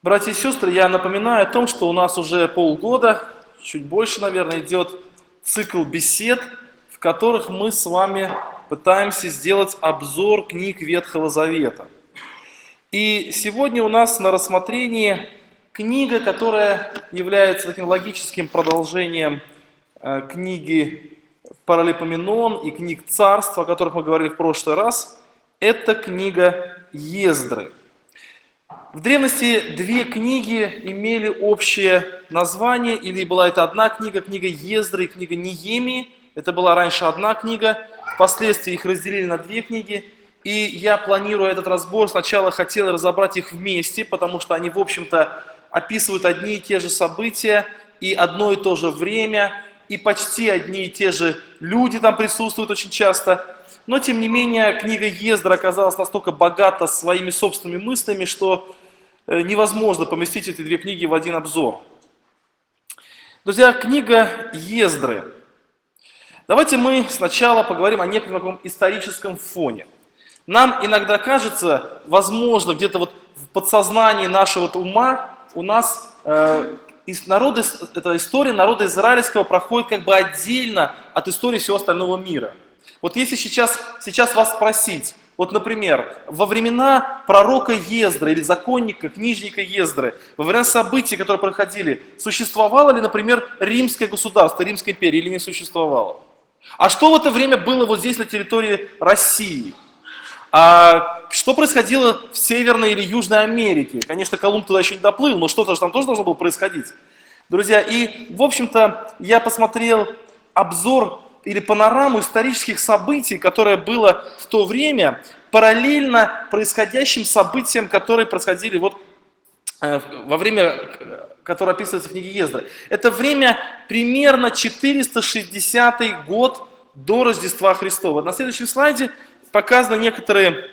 Братья и сестры, я напоминаю о том, что у нас уже полгода, чуть больше, наверное, идет цикл бесед, в которых мы с вами пытаемся сделать обзор книг Ветхого Завета. И сегодня у нас на рассмотрении книга, которая является таким логическим продолжением книги Паралипоменон и книг Царств, о которых мы говорили в прошлый раз. Это книга Ездры. В древности две книги имели общее название, или была это одна книга, книга Ездры и книга Неемии. Это была раньше одна книга, впоследствии их разделили на две книги. И я, планируя этот разбор, сначала хотел разобрать их вместе, потому что они, в общем-то, описывают одни и те же события, и одно и то же время, и почти одни и те же люди там присутствуют очень часто. Но, тем не менее, книга Ездра оказалась настолько богата своими собственными мыслями, что невозможно поместить эти две книги в один обзор. Друзья, книга Ездры. Давайте мы сначала поговорим о неком таком историческом фоне. Нам иногда кажется, возможно, где-то вот в подсознании нашего ума у нас эта история народа израильского проходит как бы отдельно от истории всего остального мира. Вот если сейчас вас спросить, вот, например, во времена пророка Ездра или законника, книжника Ездры, во время событий, которые проходили, существовало ли, например, римское государство, Римская империя, или не существовало? А что в это время было вот здесь, на территории России? А что происходило в Северной или Южной Америке? Конечно, Колумб туда еще не доплыл, но что-то же там тоже должно было происходить. Друзья, и, в общем-то, я посмотрел обзор или панораму исторических событий, которое было в то время, параллельно происходящим событиям, которые происходили вот во время, которое описывается в книге Ездры. Это время примерно 460 год до Рождества Христова. На следующем слайде показаны некоторые,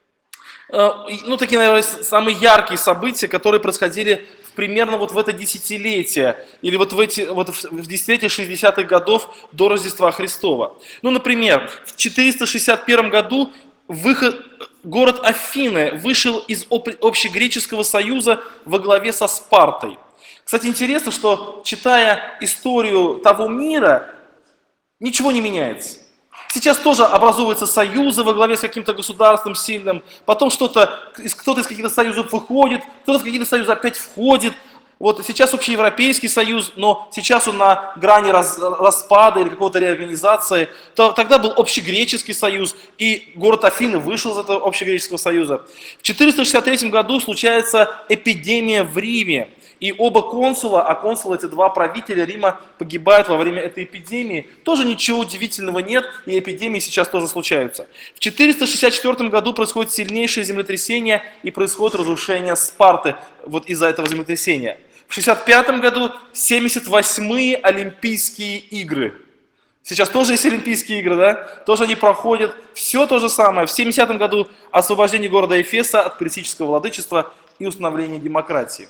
такие, наверное, самые яркие события, которые происходили примерно вот в это десятилетие, или вот в десятилетие 60-х годов до Рождества Христова. Например, в 461 году город Афины вышел из общегреческого союза во главе со Спартой. Кстати, интересно, что, читая историю того мира, ничего не меняется. Сейчас тоже образуются союзы во главе с каким-то государством сильным, потом кто-то из каких-то союзов выходит, кто-то в какие-то союзы опять входит. Вот сейчас общеевропейский союз, но сейчас он на грани распада или какой-то реорганизации. Тогда был общегреческий союз, и город Афины вышел из этого общегреческого союза. В 463 году случается эпидемия в Риме. И оба консула, а консулы, эти два правителя Рима, погибают во время этой эпидемии. Тоже ничего удивительного нет, и эпидемии сейчас тоже случаются. В 464 году происходит сильнейшее землетрясение, и происходит разрушение Спарты вот из-за этого землетрясения. В 65 году 78-е Олимпийские игры. Сейчас тоже есть Олимпийские игры, да? Тоже они проходят. Все то же самое. В 70 году освобождение города Эфеса от критического владычества и установление демократии.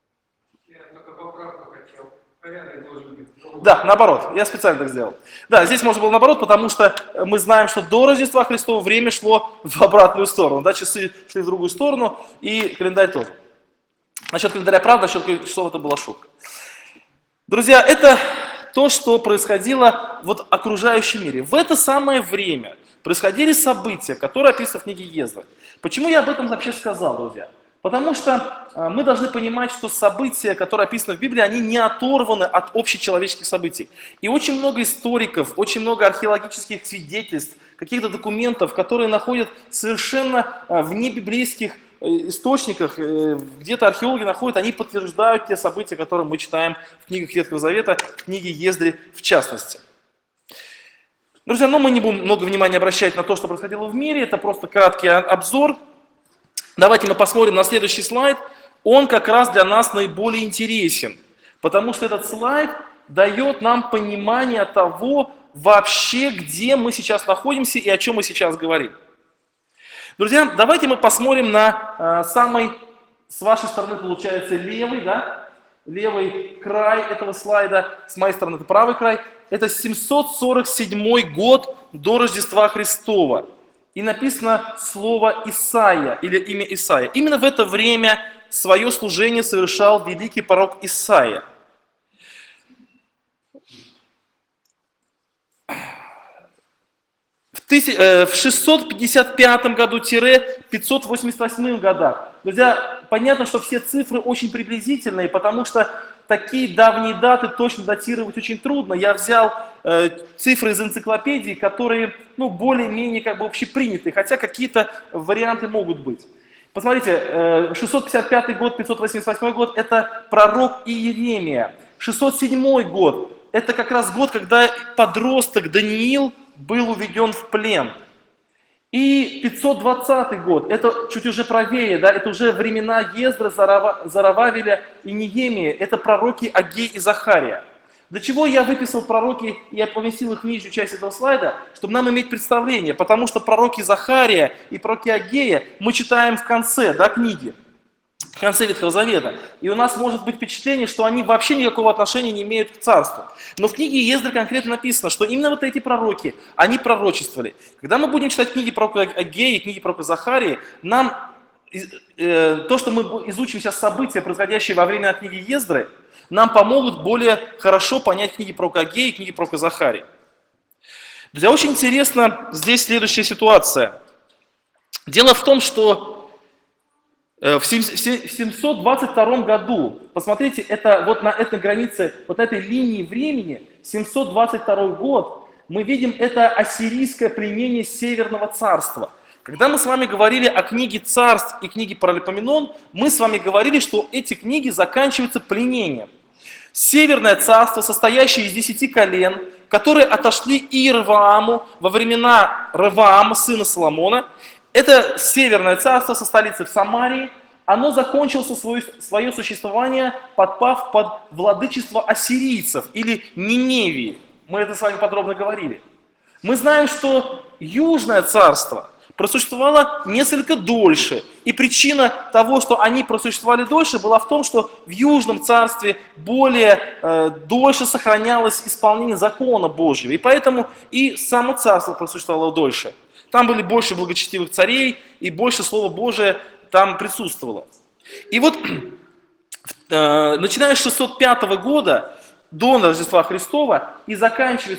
Да, наоборот, я специально так сделал. Да, здесь можно было наоборот, потому что мы знаем, что до Рождества Христова время шло в обратную сторону. Да, часы шли в другую сторону, и календарь тоже. Насчет календаря правда, насчет часов это была шутка. Друзья, это то, что происходило в окружающем мире. В это самое время происходили события, которые описаны в книге Ездры. Почему я об этом вообще сказал, друзья? Потому что мы должны понимать, что события, которые описаны в Библии, они не оторваны от общечеловеческих событий. И очень много историков, очень много археологических свидетельств, каких-то документов, которые находят совершенно в небиблейских источниках, где-то археологи находят, они подтверждают те события, которые мы читаем в книгах Ветхого Завета, в книге Ездри в частности. Друзья, мы не будем много внимания обращать на то, что происходило в мире, это просто краткий обзор. Давайте мы посмотрим на следующий слайд. Он как раз для нас наиболее интересен, потому что этот слайд дает нам понимание того вообще, где мы сейчас находимся и о чем мы сейчас говорим. Друзья, давайте мы посмотрим на самый, с вашей стороны получается левый, да? Левый край этого слайда, с моей стороны это правый край. Это 747 год до Рождества Христова. И написано слово Исаия, или имя Исаия. Именно в это время свое служение совершал великий пророк Исаия. В 655 году-588 годах. Друзья, понятно, что все цифры очень приблизительные, потому что такие давние даты точно датировать очень трудно. Я взял цифры из энциклопедии, которые более-менее общеприняты, хотя какие-то варианты могут быть. Посмотрите, 655 год, 588 год – это пророк Иеремия. 607 год – это как раз год, когда подросток Даниил был уведен в плен. И 520 год, это чуть уже правее, да, это уже времена Ездры, Зарававеля и Неемия, это пророки Агей и Захария. Для чего я выписал пророки, я поместил их в нижнюю часть этого слайда, чтобы нам иметь представление, потому что пророки Захария и пророки Агея мы читаем в конце, да, книги, в конце Ветхого Завета. И у нас может быть впечатление, что они вообще никакого отношения не имеют к царству. Но в книге Ездры конкретно написано, что именно вот эти пророки, они пророчествовали. Когда мы будем читать книги пророка Агея и книги пророка Захарии, нам то, что мы изучим сейчас события, происходящие во время книги Ездры, нам помогут более хорошо понять книги пророка Агея и книги пророка Захарии. Друзья, очень интересна здесь следующая ситуация. Дело в том, что в 722 году, посмотрите, это вот на этой границе, вот на этой линии времени, 722 год, мы видим это ассирийское пленение Северного царства. Когда мы с вами говорили о книге Царств и книге Паралипоменон, мы с вами говорили, что эти книги заканчиваются пленением. Северное царство, состоящее из 10 колен, которые отошли Иеровоаму во времена Ровоама, сына Соломона. Это Северное царство со столицей в Самарии. Оно закончило свое существование, подпав под владычество ассирийцев или Ниневии. Мы это с вами подробно говорили. Мы знаем, что Южное царство просуществовало несколько дольше. И причина того, что они просуществовали дольше, была в том, что в Южном царстве дольше сохранялось исполнение закона Божьего. И поэтому и само царство просуществовало дольше. Там были больше благочестивых царей, и больше Слова Божия там присутствовало. И вот, начиная с 605 года до Рождества Христова и заканчивая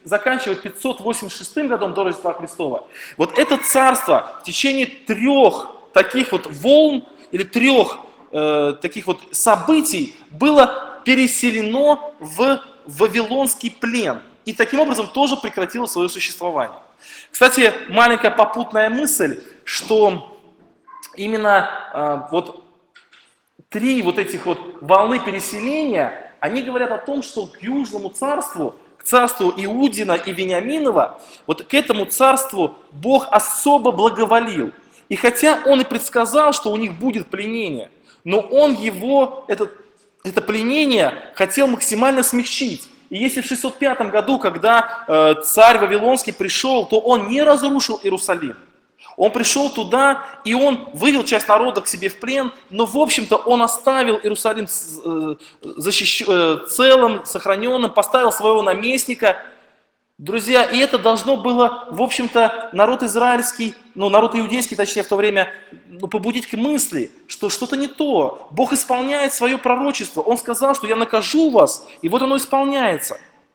586 годом до Рождества Христова, вот это царство в течение 3 таких вот волн или 3 таких вот событий было переселено в Вавилонский плен. И таким образом тоже прекратило свое существование. Кстати, маленькая попутная мысль, что именно вот 3 вот этих вот волны переселения, они говорят о том, что к Южному царству, к царству Иудина и Вениаминова, вот к этому царству Бог особо благоволил. И хотя Он и предсказал, что у них будет пленение, но Он это пленение хотел максимально смягчить. И если в 605 году, когда царь Вавилонский пришел, то он не разрушил Иерусалим. Он пришел туда, и он вывел часть народа к себе в плен, но, в общем-то, он оставил Иерусалим целым, сохраненным, поставил своего наместника. Друзья, и это должно было, в общем-то, народ израильский, народ иудейский, точнее, в то время, побудить к мысли, что что-то не то. Бог исполняет свое пророчество. Он сказал, что я накажу вас, и вот оно исполняется.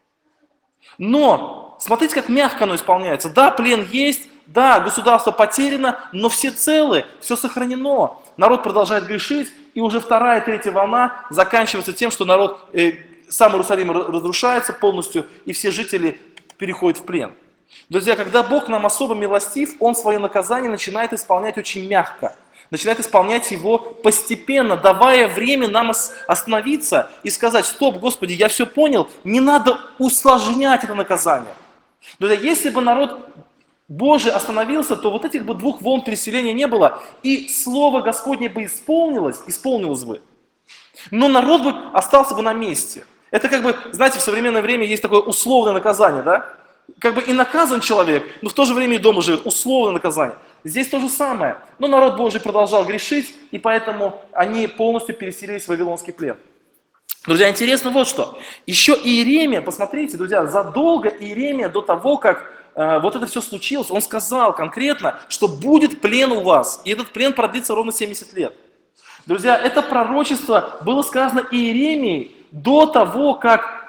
Но, смотрите, как мягко оно исполняется. Да, плен есть, да, государство потеряно, но все целы, все сохранено. Народ продолжает грешить, и уже 2-я, 3-я волна заканчивается тем, что сам Иерусалим разрушается полностью, и все жители переходит в плен. Друзья, когда Бог нам особо милостив, Он свое наказание начинает исполнять очень мягко. Начинает исполнять его постепенно, давая время нам остановиться и сказать: стоп, Господи, я все понял, не надо усложнять это наказание. Друзья, если бы народ Божий остановился, то вот этих бы 2 волн переселения не было, и Слово Господне бы исполнилось бы. Но народ бы остался бы на месте. Это знаете, в современное время есть такое условное наказание, да? И наказан человек, но в то же время и дома живет. Условное наказание. Здесь то же самое. Но народ Божий продолжал грешить, и поэтому они полностью переселились в Вавилонский плен. Друзья, интересно вот что. Еще Иеремия, посмотрите, друзья, задолго Иеремия до того, как вот это все случилось, он сказал конкретно, что будет плен у вас, и этот плен продлится ровно 70 лет. Друзья, это пророчество было сказано Иеремией до того, как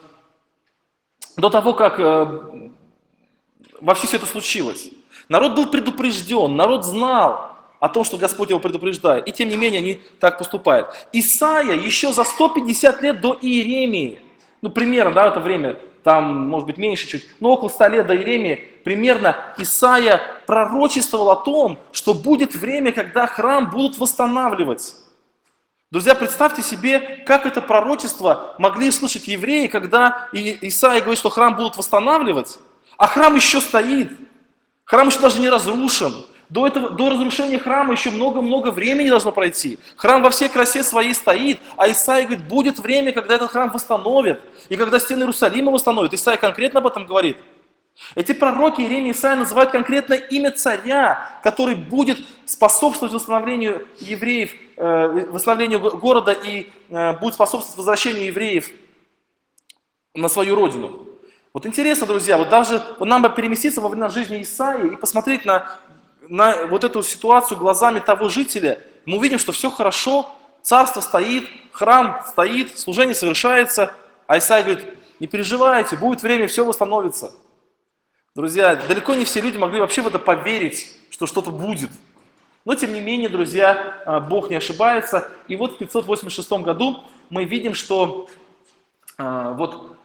вообще все это случилось. Народ был предупрежден, народ знал о том, что Господь его предупреждает. И тем не менее они так поступают. Исаия еще за 150 лет до Иеремии, ну примерно, да, это время, там может быть меньше чуть, но около 100 лет до Иеремии, примерно Исаия пророчествовал о том, что будет время, когда храм будут восстанавливать. Друзья, представьте себе, как это пророчество могли слышать евреи, когда Исаия говорит, что храм будут восстанавливать, а храм еще стоит, храм еще даже не разрушен. До разрушения храма еще много-много времени должно пройти. Храм во всей красе своей стоит, а Исаия говорит, будет время, когда этот храм восстановят, и когда стены Иерусалима восстановят. Исаия конкретно об этом говорит. Эти пророки Иеремия и Исаия называют конкретное имя царя, который будет способствовать восстановлению евреев, восстановлению города и будет способствовать возвращению евреев на свою родину. Вот интересно, друзья, вот даже нам бы переместиться во время жизни Исаии и посмотреть на вот эту ситуацию глазами того жителя, мы увидим, что все хорошо, царство стоит, храм стоит, служение совершается, а Исаия говорит, не переживайте, будет время, все восстановится. Друзья, далеко не все люди могли вообще в это поверить, что что-то будет. Но тем не менее, друзья, Бог не ошибается. И вот в 586 году мы видим, что вот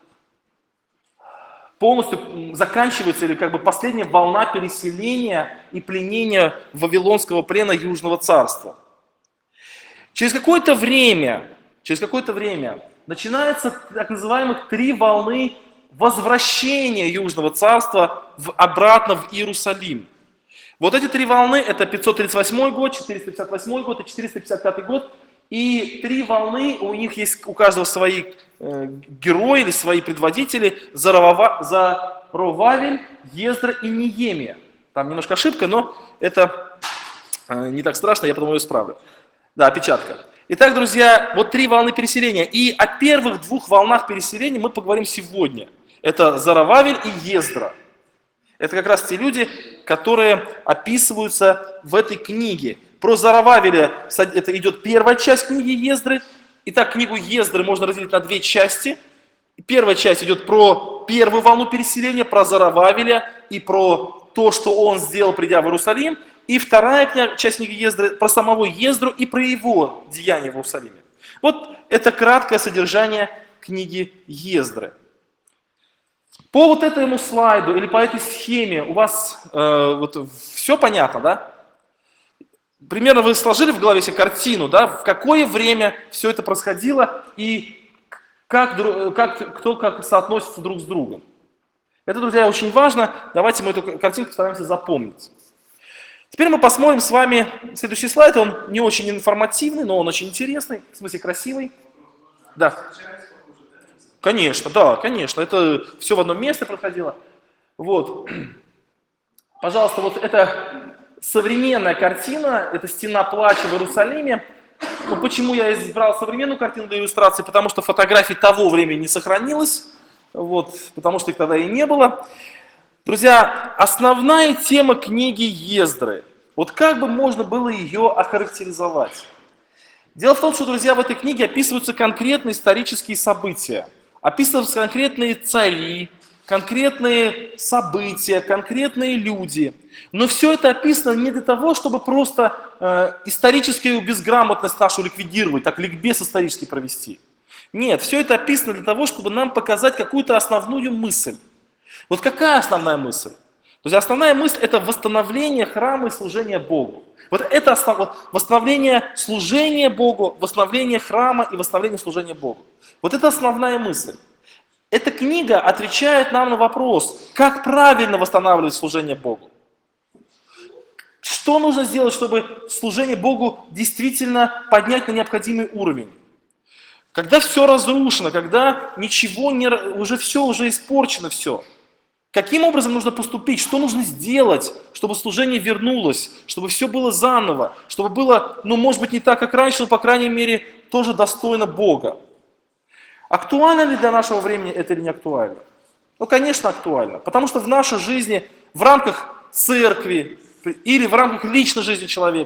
полностью заканчивается, или как бы последняя волна переселения и пленения Вавилонского плена Южного царства. Через какое-то время начинаются так называемых 3 волны возвращения Южного царства обратно в Иерусалим. Вот эти 3 волны, это 538 год, 458 год и 455 год. И 3 волны, у них есть у каждого свои герои или свои предводители: Зоровавель, Ездра и Неемия. Там немножко ошибка, но это не так страшно, я потом ее исправлю. Да, опечатка. Итак, друзья, вот 3 волны переселения. И о первых 2 волнах переселения мы поговорим сегодня. Это Зоровавель и Ездра. Это как раз те люди, которые описываются в этой книге. Про Зоровавеля это идет первая часть книги Ездры. Итак, книгу Ездры можно разделить на 2 части. Первая часть идет про первую волну переселения, про Зоровавеля и про то, что он сделал, придя в Иерусалим. И вторая часть книги Ездры про самого Ездру и про его деяния в Иерусалиме. Вот это краткое содержание книги Ездры. По вот этому слайду или по этой схеме у вас вот все понятно, да? Примерно вы сложили в голове себе картину, да, в какое время все это происходило и кто как соотносится друг с другом. Это, друзья, очень важно. Давайте мы эту картинку постараемся запомнить. Теперь мы посмотрим с вами следующий слайд. Он не очень информативный, но он очень интересный, в смысле красивый. Да. Конечно, да, конечно. Это все в одном месте проходило. Вот. Пожалуйста, вот это современная картина, это стена плача в Иерусалиме. Ну, почему я избрал современную картину для иллюстрации? Потому что фотографий того времени не сохранилось, вот, потому что их тогда и не было. Друзья, основная тема книги Ездры. Вот как бы можно было ее охарактеризовать? Дело в том, что, друзья, в этой книге описываются конкретные исторические события. Описываются конкретные цари, конкретные события, конкретные люди. Но все это описано не для того, чтобы просто историческую безграмотность нашу ликвидировать, так ликбез исторически провести. Нет, все это описано для того, чтобы нам показать какую-то основную мысль. Вот какая основная мысль? Друзья, основная мысль – это восстановление храма и служения Богу. Вот это восстановление служения Богу, восстановление храма и восстановление служения Богу. Вот это основная мысль. Эта книга отвечает нам на вопрос, как правильно восстанавливать служение Богу. Что нужно сделать, чтобы служение Богу действительно поднять на необходимый уровень? Когда все разрушено, когда ничего не, уже испорчено все. Каким образом нужно поступить? Что нужно сделать, чтобы служение вернулось, чтобы все было заново, чтобы было, ну, может быть, не так, как раньше, но, по крайней мере, тоже достойно Бога? Актуально ли для нашего времени это или не актуально? Ну, конечно, актуально, потому что в нашей жизни, в рамках церкви или в рамках личной жизни человека,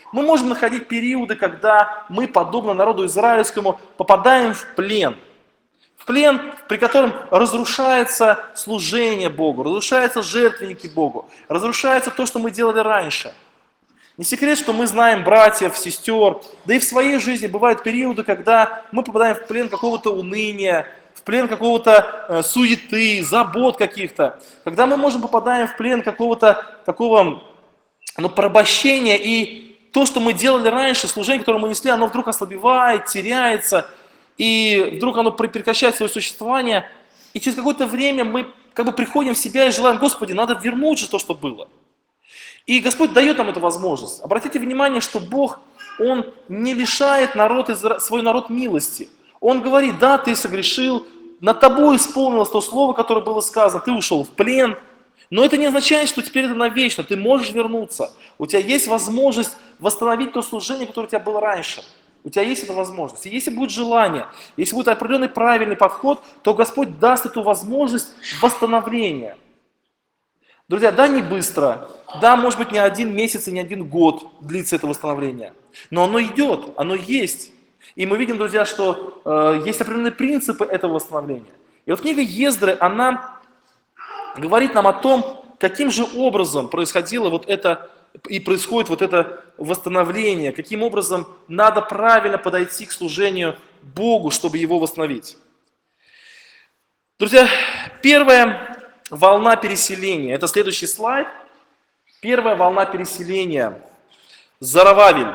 Мы можем находить периоды, когда мы, подобно народу израильскому, попадаем в плен. В плен, при котором разрушается служение Богу, разрушаются жертвенники Богу, разрушается то, что мы делали раньше. Не секрет, что мы знаем братьев, сестер, да и в своей жизни бывают периоды, когда мы попадаем в плен какого-то уныния, в плен какого-то суеты, забот каких-то, когда мы попадаем в плен какого-то такого порабощения, и то, что мы делали раньше, служение, которое мы несли, оно вдруг ослабевает, теряется, и вдруг оно прекращает свое существование, и через какое-то время мы приходим в себя и желаем: Господи, надо вернуть же то, что было. И Господь дает нам эту возможность. Обратите внимание, что Бог, Он не лишает свой народ милости. Он говорит: да, ты согрешил, над тобой исполнилось то слово, которое было сказано, ты ушел в плен. Но это не означает, что теперь это навечно, ты можешь вернуться. У тебя есть возможность восстановить то служение, которое у тебя было раньше. У тебя есть эта возможность. И если будет желание, если будет определенный правильный подход, то Господь даст эту возможность восстановления. Друзья, да, не быстро, да, может быть, не 1 месяц и не 1 год длится это восстановление, но оно идет, оно есть. И мы видим, друзья, что есть определенные принципы этого восстановления. И вот книга Ездры, она говорит нам о том, каким же образом происходило вот это и происходит вот это восстановление, каким образом надо правильно подойти к служению Богу, чтобы его восстановить. Друзья, первая волна переселения. Это следующий слайд. Первая волна переселения. Зоровавель.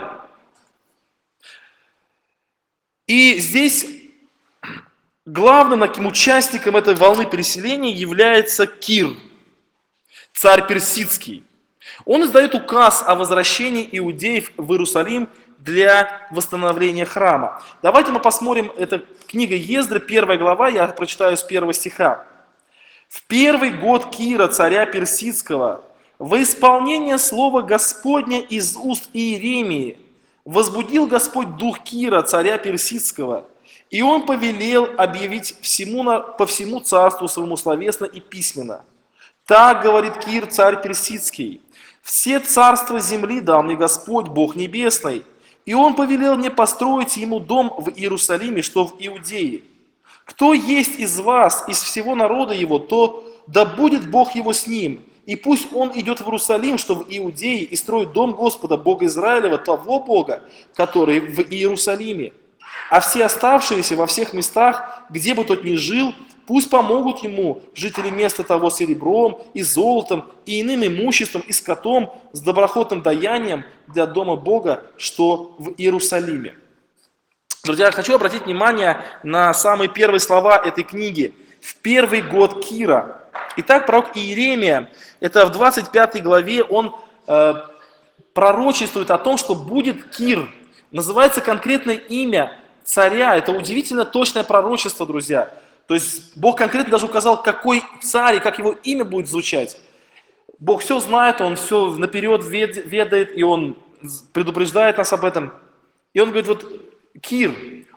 И здесь главным таким участником этой волны переселения является Кир, царь персидский. Он издает указ о возвращении иудеев в Иерусалим для восстановления храма. Давайте мы посмотрим, это книга Ездры, 1 глава, я прочитаю с 1 стиха. «В 1-й год Кира, царя персидского, во исполнение слова Господня из уст Иеремии, возбудил Господь дух Кира, царя персидского, и он повелел объявить по всему царству своему словесно и письменно. Так говорит Кир, царь персидский: все царства земли дал мне Господь, Бог небесный, и он повелел мне построить ему дом в Иерусалиме, что в Иудее. Кто есть из вас, из всего народа его, то да будет Бог его с ним, и пусть он идет в Иерусалим, что в Иудее, и строит дом Господа, Бога Израилева, того Бога, который в Иерусалиме. А все оставшиеся во всех местах, где бы тот ни жил, пусть помогут ему жители места того серебром и золотом, и иным имуществом, и скотом, с доброхотным даянием для дома Бога, что в Иерусалиме». Друзья, я хочу обратить внимание на самые первые слова этой книги. В 1-й год Кира. Итак, пророк Иеремия, это в 25 главе, он пророчествует о том, что будет Кир. Называется конкретное имя царя. Это удивительно точное пророчество, друзья. То есть Бог конкретно даже указал, какой царь и как его имя будет звучать. Бог все знает, Он все наперед ведает, и Он предупреждает нас об этом. И Он говорит: вот Кир,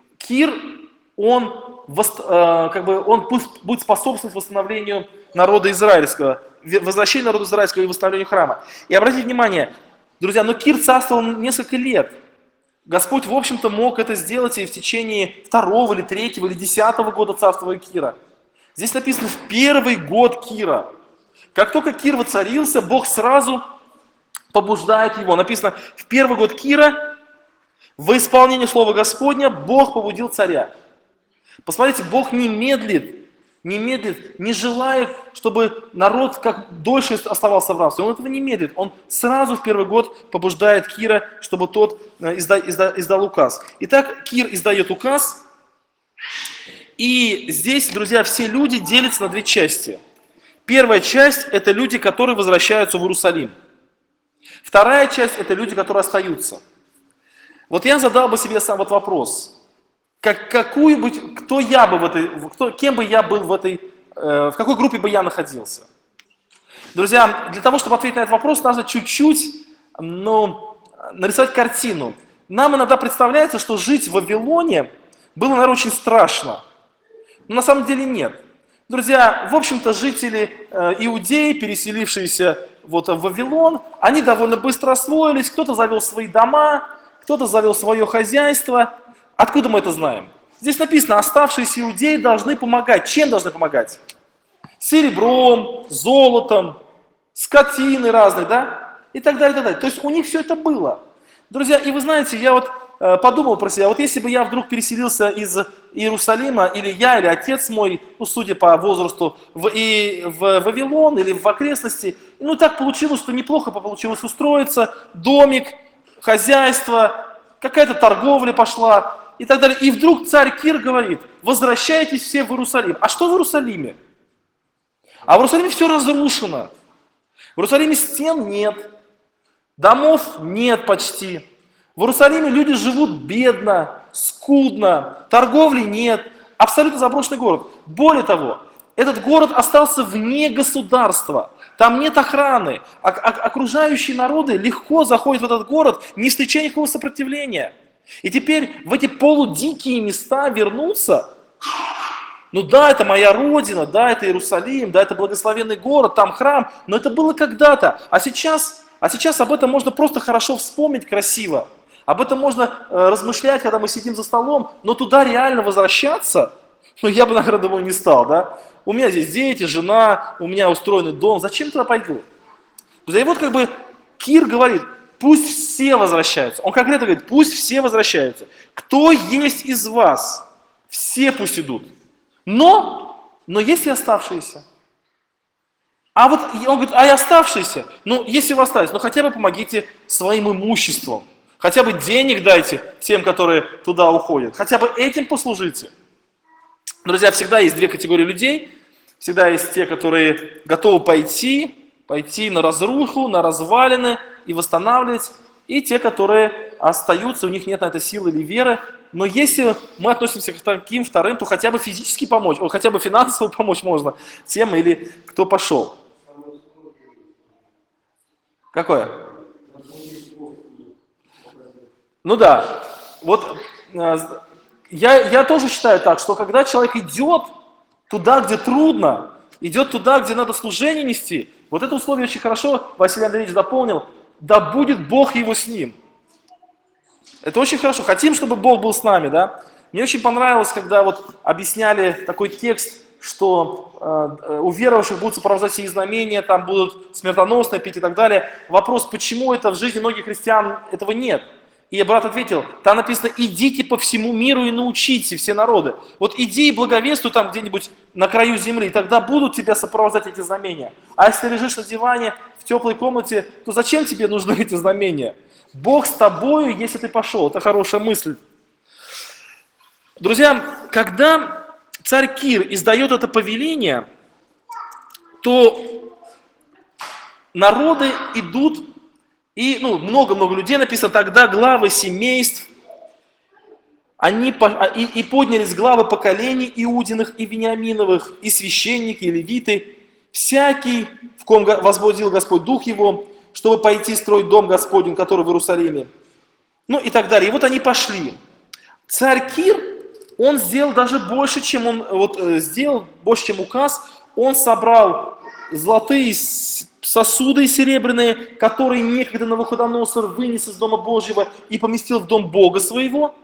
он пусть будет способствовать восстановлению народа израильского, возвращению народа израильского и восстановлению храма. И обратите внимание, друзья, но Кир царствовал несколько лет. Господь, в общем-то, мог это сделать и в течение 2-го или 3-го или 10-го года царствования Кира. Здесь написано: в 1-й год Кира. Как только Кир воцарился, Бог сразу побуждает его. Написано: в 1-й год Кира, во исполнение слова Господня, Бог побудил царя. Посмотрите, Бог не медлит, не желает, чтобы народ как дольше оставался в рабстве. Он этого не медлит. Он сразу в 1-й год побуждает Кира, чтобы тот издал указ. Итак, Кир издает указ. И здесь, друзья, все люди делятся на 2 части. Первая часть – это люди, которые возвращаются в Иерусалим. Вторая часть – это люди, которые остаются. Вот я задал бы себе сам вопрос. Кем бы я был в какой группе бы я находился? Друзья, для того, чтобы ответить на этот вопрос, нужно чуть-чуть нарисовать картину. Нам иногда представляется, что жить в Вавилоне было, наверное, очень страшно. Но на самом деле нет. Друзья, в общем-то, жители Иудеи, переселившиеся вот в Вавилон, они довольно быстро освоились, кто-то завел свои дома, кто-то завел свое хозяйство. Откуда мы это знаем? Здесь написано, оставшиеся иудеи должны помогать. Чем должны помогать? Серебром, золотом, скотиной разной, да? И так далее, и так далее. То есть у них все это было. Друзья, и вы знаете, я вот подумал про себя, вот если бы я вдруг переселился из Иерусалима, или я, или отец мой, ну, судя по возрасту, в Вавилон или в окрестности, ну, так получилось, что неплохо получилось устроиться, домик, хозяйство, какая-то торговля пошла и так далее. И вдруг царь Кир говорит, возвращайтесь все в Иерусалим. А что в Иерусалиме? А в Иерусалиме все разрушено. В Иерусалиме стен нет, домов нет почти. В Иерусалиме люди живут бедно, скудно, торговли нет, абсолютно заброшенный город. Более того, этот город остался вне государства, там нет охраны. Окружающие народы легко заходят в этот город, не встречая никакого сопротивления. И теперь в эти полудикие места вернуться, ну да, это моя родина, да, это Иерусалим, да, это благословенный город, там храм, но это было когда-то. А сейчас об этом можно просто хорошо вспомнить, красиво. Об этом можно размышлять, когда мы сидим за столом, но туда реально возвращаться, ну я бы, наверное, думаю, не стал, да. У меня здесь дети, жена, у меня устроенный дом, зачем туда пойду? И вот как бы Кир говорит, пусть все возвращаются. Он конкретно говорит, пусть все возвращаются. Кто есть из вас, все пусть идут. Но есть и оставшиеся. А вот он говорит, а и оставшиеся, ну если вы остались, ну хотя бы помогите своим имуществом. Хотя бы денег дайте тем, которые туда уходят. Хотя бы этим послужите. Друзья, всегда есть две категории людей. Всегда есть те, которые готовы пойти на разруху, на развалины и восстанавливать. И те, которые остаются, у них нет на это силы или веры. Но если мы относимся к таким вторым, то хотя бы физически помочь, хотя бы финансово помочь можно тем, или кто пошел. Какое? Ну да, вот я тоже считаю так, что когда человек идет туда, где трудно, идет туда, где надо служение нести, вот это условие очень хорошо Василий Андреевич дополнил, да будет Бог его с ним. Это очень хорошо. Хотим, чтобы Бог был с нами, да? Мне очень понравилось, когда вот объясняли такой текст, что у верующих будут сопровождать сии знамения, там будут смертоносные пить и так далее. Вопрос, почему это в жизни многих христиан этого нет? И брат ответил, там написано, идите по всему миру и научите все народы. Вот иди и благовествуй там где-нибудь на краю земли, тогда будут тебя сопровождать эти знамения. А если лежишь на диване в теплой комнате, то зачем тебе нужны эти знамения? Бог с тобою, если ты пошел. Это хорошая мысль. Друзья, когда царь Кир издает это повеление, то народы идут, и много-много людей написано, тогда главы семейств, они и поднялись главы поколений Иудиных и Вениаминовых, и священники, и левиты, всякий, в ком возбудил Господь Дух его, чтобы пойти строить дом Господень, который в Иерусалиме. Ну и так далее. И вот они пошли. Царь Кир, он сделал даже больше, чем сделал больше, чем указ. Он собрал золотые сосуды серебряные, которые некогда Навуходоносор вынес из Дома Божьего и поместил в Дом Бога своего.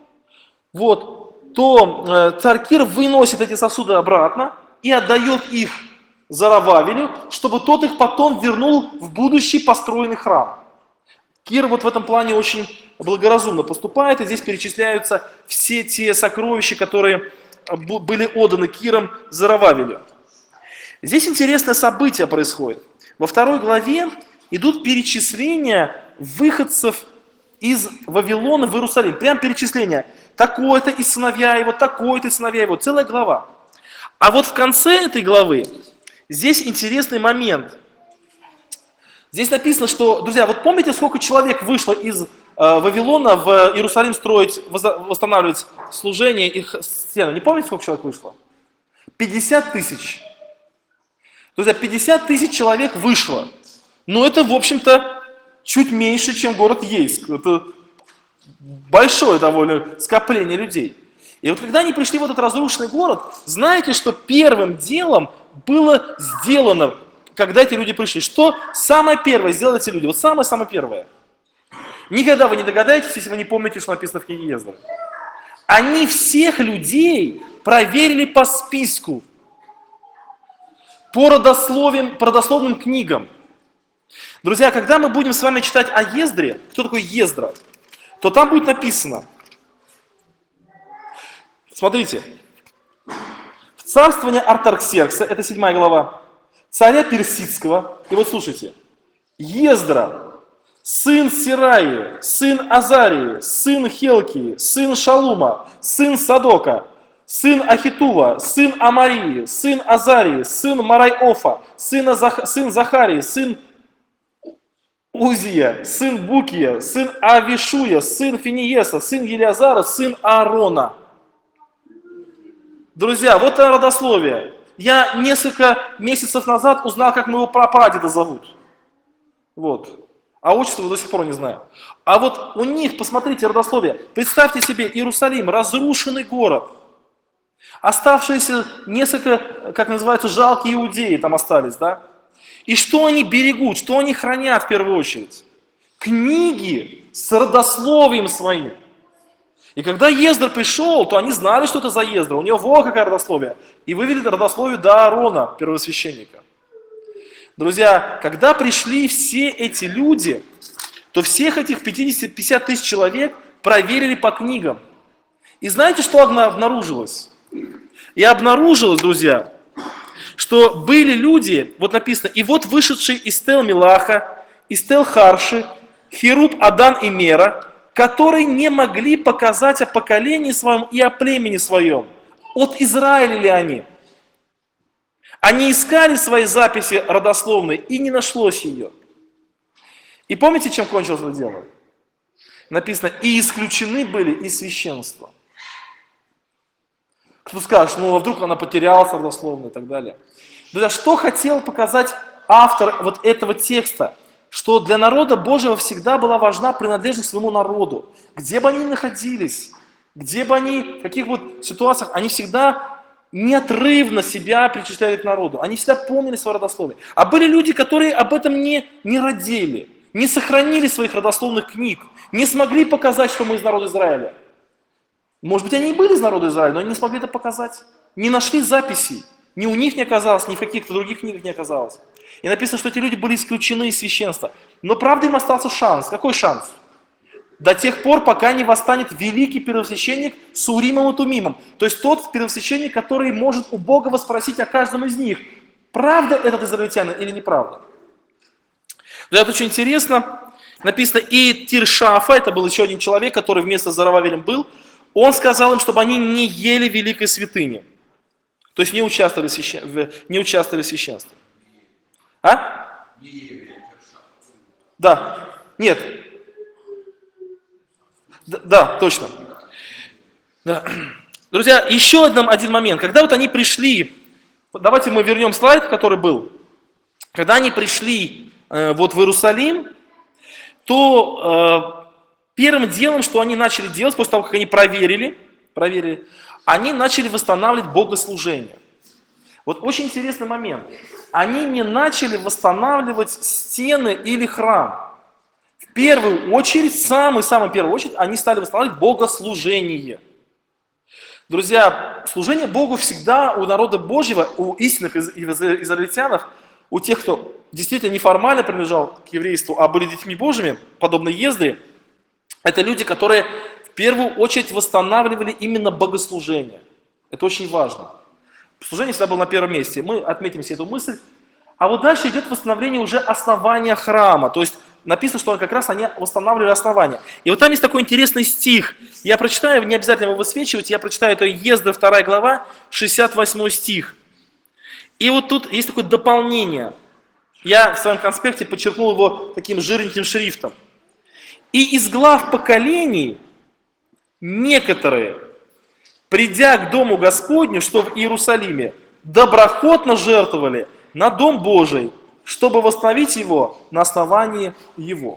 То царь Кир выносит эти сосуды обратно и отдает их Зоровавелю, чтобы тот их потом вернул в будущий построенный храм. Кир в этом плане очень благоразумно поступает, и здесь перечисляются все те сокровища, которые были отданы Киром Зоровавелю. Здесь интересное событие происходит. Во 2 главе идут перечисления выходцев из Вавилона в Иерусалим. Прям перечисления. Такой-то и сыновья его, такой-то и сыновья его. Целая глава. А вот в конце этой главы здесь интересный момент. Здесь написано, что, друзья, вот помните, сколько человек вышло из Вавилона в Иерусалим строить, восстанавливать служение, их стены? Не помните, сколько человек вышло? 50 тысяч. Друзья, 50 тысяч человек вышло. Но это, в общем-то, чуть меньше, чем город Ейск. Это большое довольно скопление людей. И вот когда они пришли в этот разрушенный город, знаете, что первым делом было сделано, когда эти люди пришли. Что самое первое сделали эти люди? Вот самое-самое первое. Никогда вы не догадаетесь, если вы не помните, что написано в книге Ездра. Они всех людей проверили по списку, по родословным книгам. Друзья, когда мы будем с вами читать о Ездре, кто такой Ездра, то там будет написано, смотрите, в царствование Артаксеркса, это 7 глава, царя Персидского, и вот слушайте, Ездра, сын Сираи, сын Азарии, сын Хелкии, сын Шалума, сын Садока, сын Ахитува, сын Амарии, сын Азарии, сын Марайофа, сын Захарии, сын Узия, сын Букия, сын Авишуя, сын Финиеса, сын Елиазара, сын Аарона. Друзья, вот это родословие. Я несколько месяцев назад узнал, как моего прапрадеда зовут. Вот. А отчество до сих пор не знаю. А вот у них, посмотрите, родословие. Представьте себе, Иерусалим, разрушенный город. Оставшиеся несколько, как называется, жалкие иудеи там остались, да? И что они берегут, что они хранят в первую очередь? Книги с родословием своим. И когда Ездра пришел, то они знали, что это за Ездра. У него вот какая родословие. И вывели родословие до Аарона, первосвященника. Друзья, когда пришли все эти люди, то всех этих 50 тысяч человек проверили по книгам. И знаете, что обнаружилось? И обнаружилось, друзья, что были люди, вот написано, и вот вышедшие из Тел-Милаха, из Тел-Харши, Херуб, Адан и Мера, которые не могли показать о поколении своем и о племени своем. От Израиля ли они? Они искали свои записи родословные, и не нашлось ее. И помните, чем кончилось это дело? Написано, и исключены были из священства. Кто скажет, ну а вдруг она потерялась родословно и так далее. Друзья, что хотел показать автор вот этого текста? Что для народа Божьего всегда была важна принадлежность своему народу. Где бы они ни находились, где бы они, в каких вот ситуациях, они всегда неотрывно себя причисляли к народу. Они всегда помнили свое родословие. А были люди, которые об этом не родили, не сохранили своих родословных книг, не смогли показать, что мы из народа Израиля. Может быть, они и были из народа Израиля, но они не смогли это показать. Не нашли записей. Ни у них не оказалось, ни в каких-то других книгах не оказалось. И написано, что эти люди были исключены из священства. Но правда им остался шанс. Какой шанс? До тех пор, пока не восстанет великий первосвященник с Уримом и Тумимом. То есть тот первосвященник, который может у Бога воспросить о каждом из них. Правда этот израильтянин или неправда? Да, это очень интересно. Написано, и Тиршафа, это был еще один человек, который вместо с Зарававелем был, он сказал им, чтобы они не ели великой святыни. То есть не участвовали в священстве. А? Да. Нет. Да, точно. Да. Друзья, еще один момент. Когда вот они пришли, давайте мы вернем слайд, который был. Когда они пришли вот в Иерусалим, то первым делом, что они начали делать, после того, как они проверили, они начали восстанавливать богослужение. Вот очень интересный момент. Они не начали восстанавливать стены или храм. В первую очередь, самую первую очередь, они стали восстанавливать богослужение. Друзья, служение Богу всегда у народа Божьего, у истинных израильтянов, у тех, кто действительно неформально принадлежал к еврейству, а были детьми Божьими, подобно Ездре, это люди, которые в первую очередь восстанавливали именно богослужение. Это очень важно. Служение всегда было на первом месте. Мы отметим себе эту мысль. А вот дальше идет восстановление уже основания храма. То есть написано, что как раз они восстанавливали основания. И вот там есть такой интересный стих. Я прочитаю, не обязательно его высвечивать, я прочитаю, это Ездра 2 глава, 68 стих. И вот тут есть такое дополнение. Я в своем конспекте подчеркнул его таким жирненьким шрифтом. И из глав поколений некоторые, придя к дому Господню, что в Иерусалиме, доброхотно жертвовали на дом Божий, чтобы восстановить его на основании его.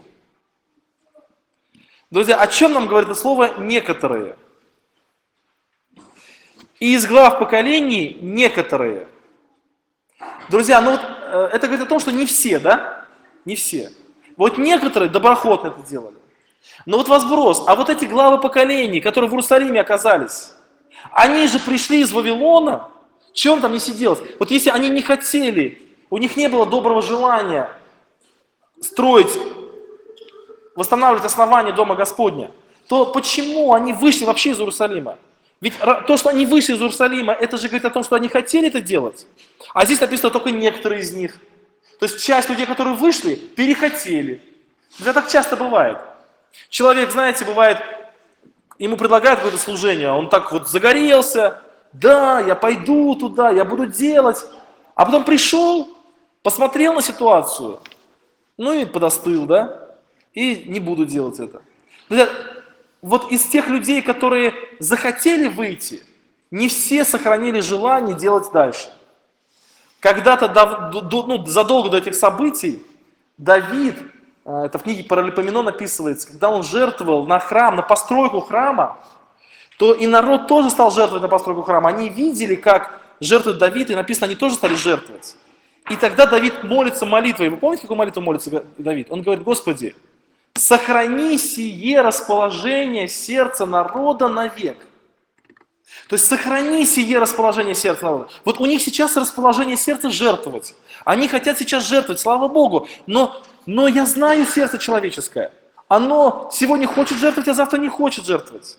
Друзья, о чем нам говорит это слово «некоторые»? И из глав поколений некоторые. Друзья, ну вот это говорит о том, что не все, да? Не все. Вот некоторые доброхотно это делали. Но вот вопрос, а вот эти главы поколений, которые в Иерусалиме оказались, они же пришли из Вавилона, чем там не сиделось? Вот если они не хотели, у них не было доброго желания строить, восстанавливать основание Дома Господня, то почему они вышли вообще из Иерусалима? Ведь то, что они вышли из Иерусалима, это же говорит о том, что они хотели это делать. А здесь написано только некоторые из них. То есть часть людей, которые вышли, перехотели. Это так часто бывает. Человек, знаете, бывает, ему предлагают какое-то служение, он так вот загорелся, да, я пойду туда, я буду делать. А потом пришел, посмотрел на ситуацию, ну и подостыл, да, и не буду делать это. Друзья, вот из тех людей, которые захотели выйти, не все сохранили желание делать дальше. Когда-то, задолго до этих событий, Давид, это в книге Паралипоменон описывается, когда он жертвовал на храм, на постройку храма, то и народ тоже стал жертвовать на постройку храма. Они видели, как жертвует Давид, и написано, они тоже стали жертвовать. И тогда Давид молится молитвой. Вы помните, какую молитву молится Давид? Он говорит: Господи, сохрани сие расположение сердца народа навек. То есть сохрани сие расположение сердца народа. Вот у них сейчас расположение сердца жертвовать. Они хотят сейчас жертвовать, слава Богу. Но я знаю сердце человеческое. Оно сегодня хочет жертвовать, а завтра не хочет жертвовать.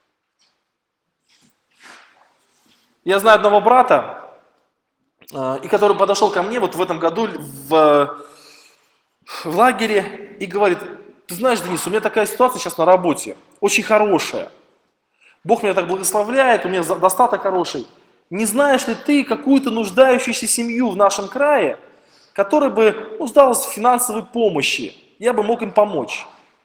Я знаю одного брата, и который подошел ко мне вот в этом году в лагере и говорит: ты знаешь, Денис, у меня такая ситуация сейчас на работе, очень хорошая. Бог меня так благословляет, у меня достаток хороший. Не знаешь ли ты какую-то нуждающуюся семью в нашем крае, которая бы нуждалась в финансовой помощи? Я бы мог им помочь.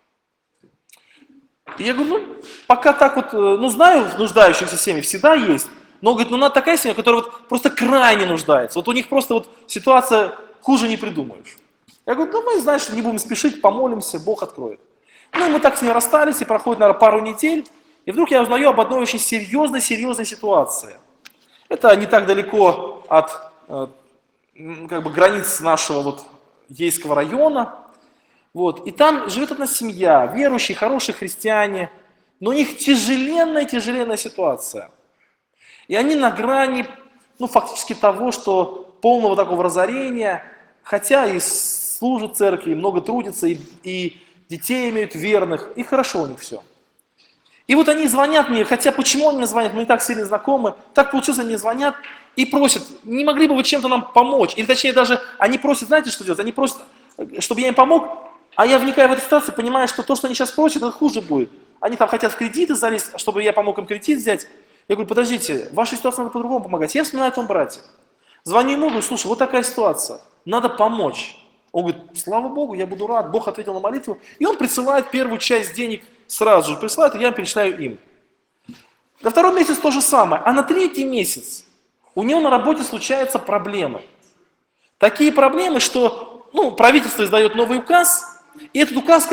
И я говорю, пока так вот, знаю, нуждающихся семьи всегда есть. Но, говорит, надо такая семья, которая вот просто крайне нуждается. Вот у них просто вот ситуация хуже не придумаешь. Я говорю, мы, знаешь, не будем спешить, помолимся, Бог откроет. Ну, мы так с ней расстались, и проходит, наверное, пару недель, и вдруг я узнаю об одной очень серьезной ситуации. Это не так далеко от границ нашего вот Ейского района. Вот. И там живет одна семья, верующие, хорошие христиане, но у них тяжеленная ситуация. И они на грани, фактически того, что полного такого разорения, хотя и служат в церкви, и много трудятся, и детей имеют верных, и хорошо у них все. И вот они звонят мне, хотя почему они мне звонят, мы не так сильно знакомы, так получилось, они мне звонят и просят, не могли бы вы чем-то нам помочь? Или точнее даже, они просят, знаете, что делать? Они просят, чтобы я им помог, а я, вникая в эту ситуацию, понимаю, что то, что они сейчас просят, это хуже будет. Они там хотят в кредиты залезть, чтобы я помог им кредит взять. Я говорю, подождите, в вашей ситуации надо по-другому помогать. Я вспоминаю о том брате. Звоню ему, говорю, слушай, вот такая ситуация, надо помочь. Он говорит, слава Богу, я буду рад, Бог ответил на молитву. И он присылает первую часть денег сразу же, присылает, и я перечисляю им. На второй месяц то же самое, а на третий месяц у него на работе случаются проблемы. Такие проблемы, что правительство издает новый указ, и этот указ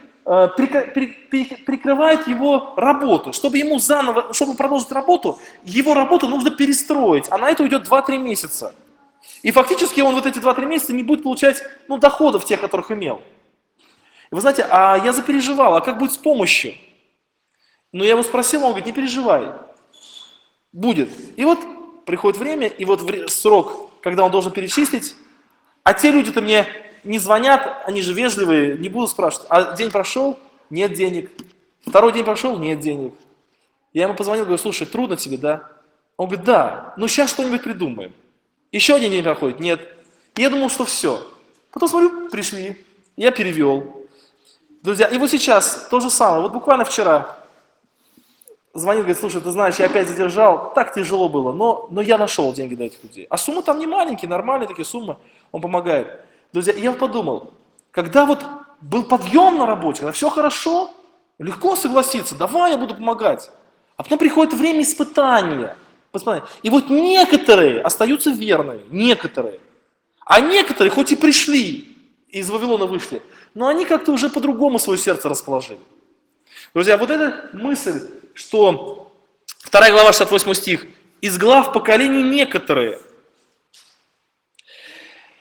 прикрывает его работу. Чтобы ему заново, чтобы продолжить работу, его работу нужно перестроить, а на это уйдет 2-3 месяца. И фактически он вот эти 2-3 месяца не будет получать доходов тех, которых имел. И вы знаете, а я запереживал, а как будет с помощью? Я его спросил, он говорит, не переживай, будет. И вот приходит время, и вот срок, когда он должен перечислить, а те люди-то мне не звонят, они же вежливые, не будут спрашивать. А день прошел, нет денег. Второй день прошел, нет денег. Я ему позвонил, говорю, слушай, трудно тебе, да? Он говорит, да, сейчас что-нибудь придумаем. Еще один день проходит, нет. И я думал, что все. Потом смотрю, пришли, я перевел. Друзья, и вот сейчас то же самое. Вот буквально вчера звонил, говорит, слушай, ты знаешь, я опять задержал, так тяжело было, но я нашел деньги для этих людей. А суммы там не маленькие, нормальные такие суммы, он помогает. Друзья, я подумал, когда вот был подъем на работе, когда все хорошо, легко согласиться, давай я буду помогать. А потом приходит время испытания. И вот некоторые остаются верными, некоторые. А некоторые, хоть и пришли, из Вавилона вышли, но они как-то уже по-другому свое сердце расположили. Друзья, вот эта мысль, что 2 глава, 68 стих, из глав поколений некоторые.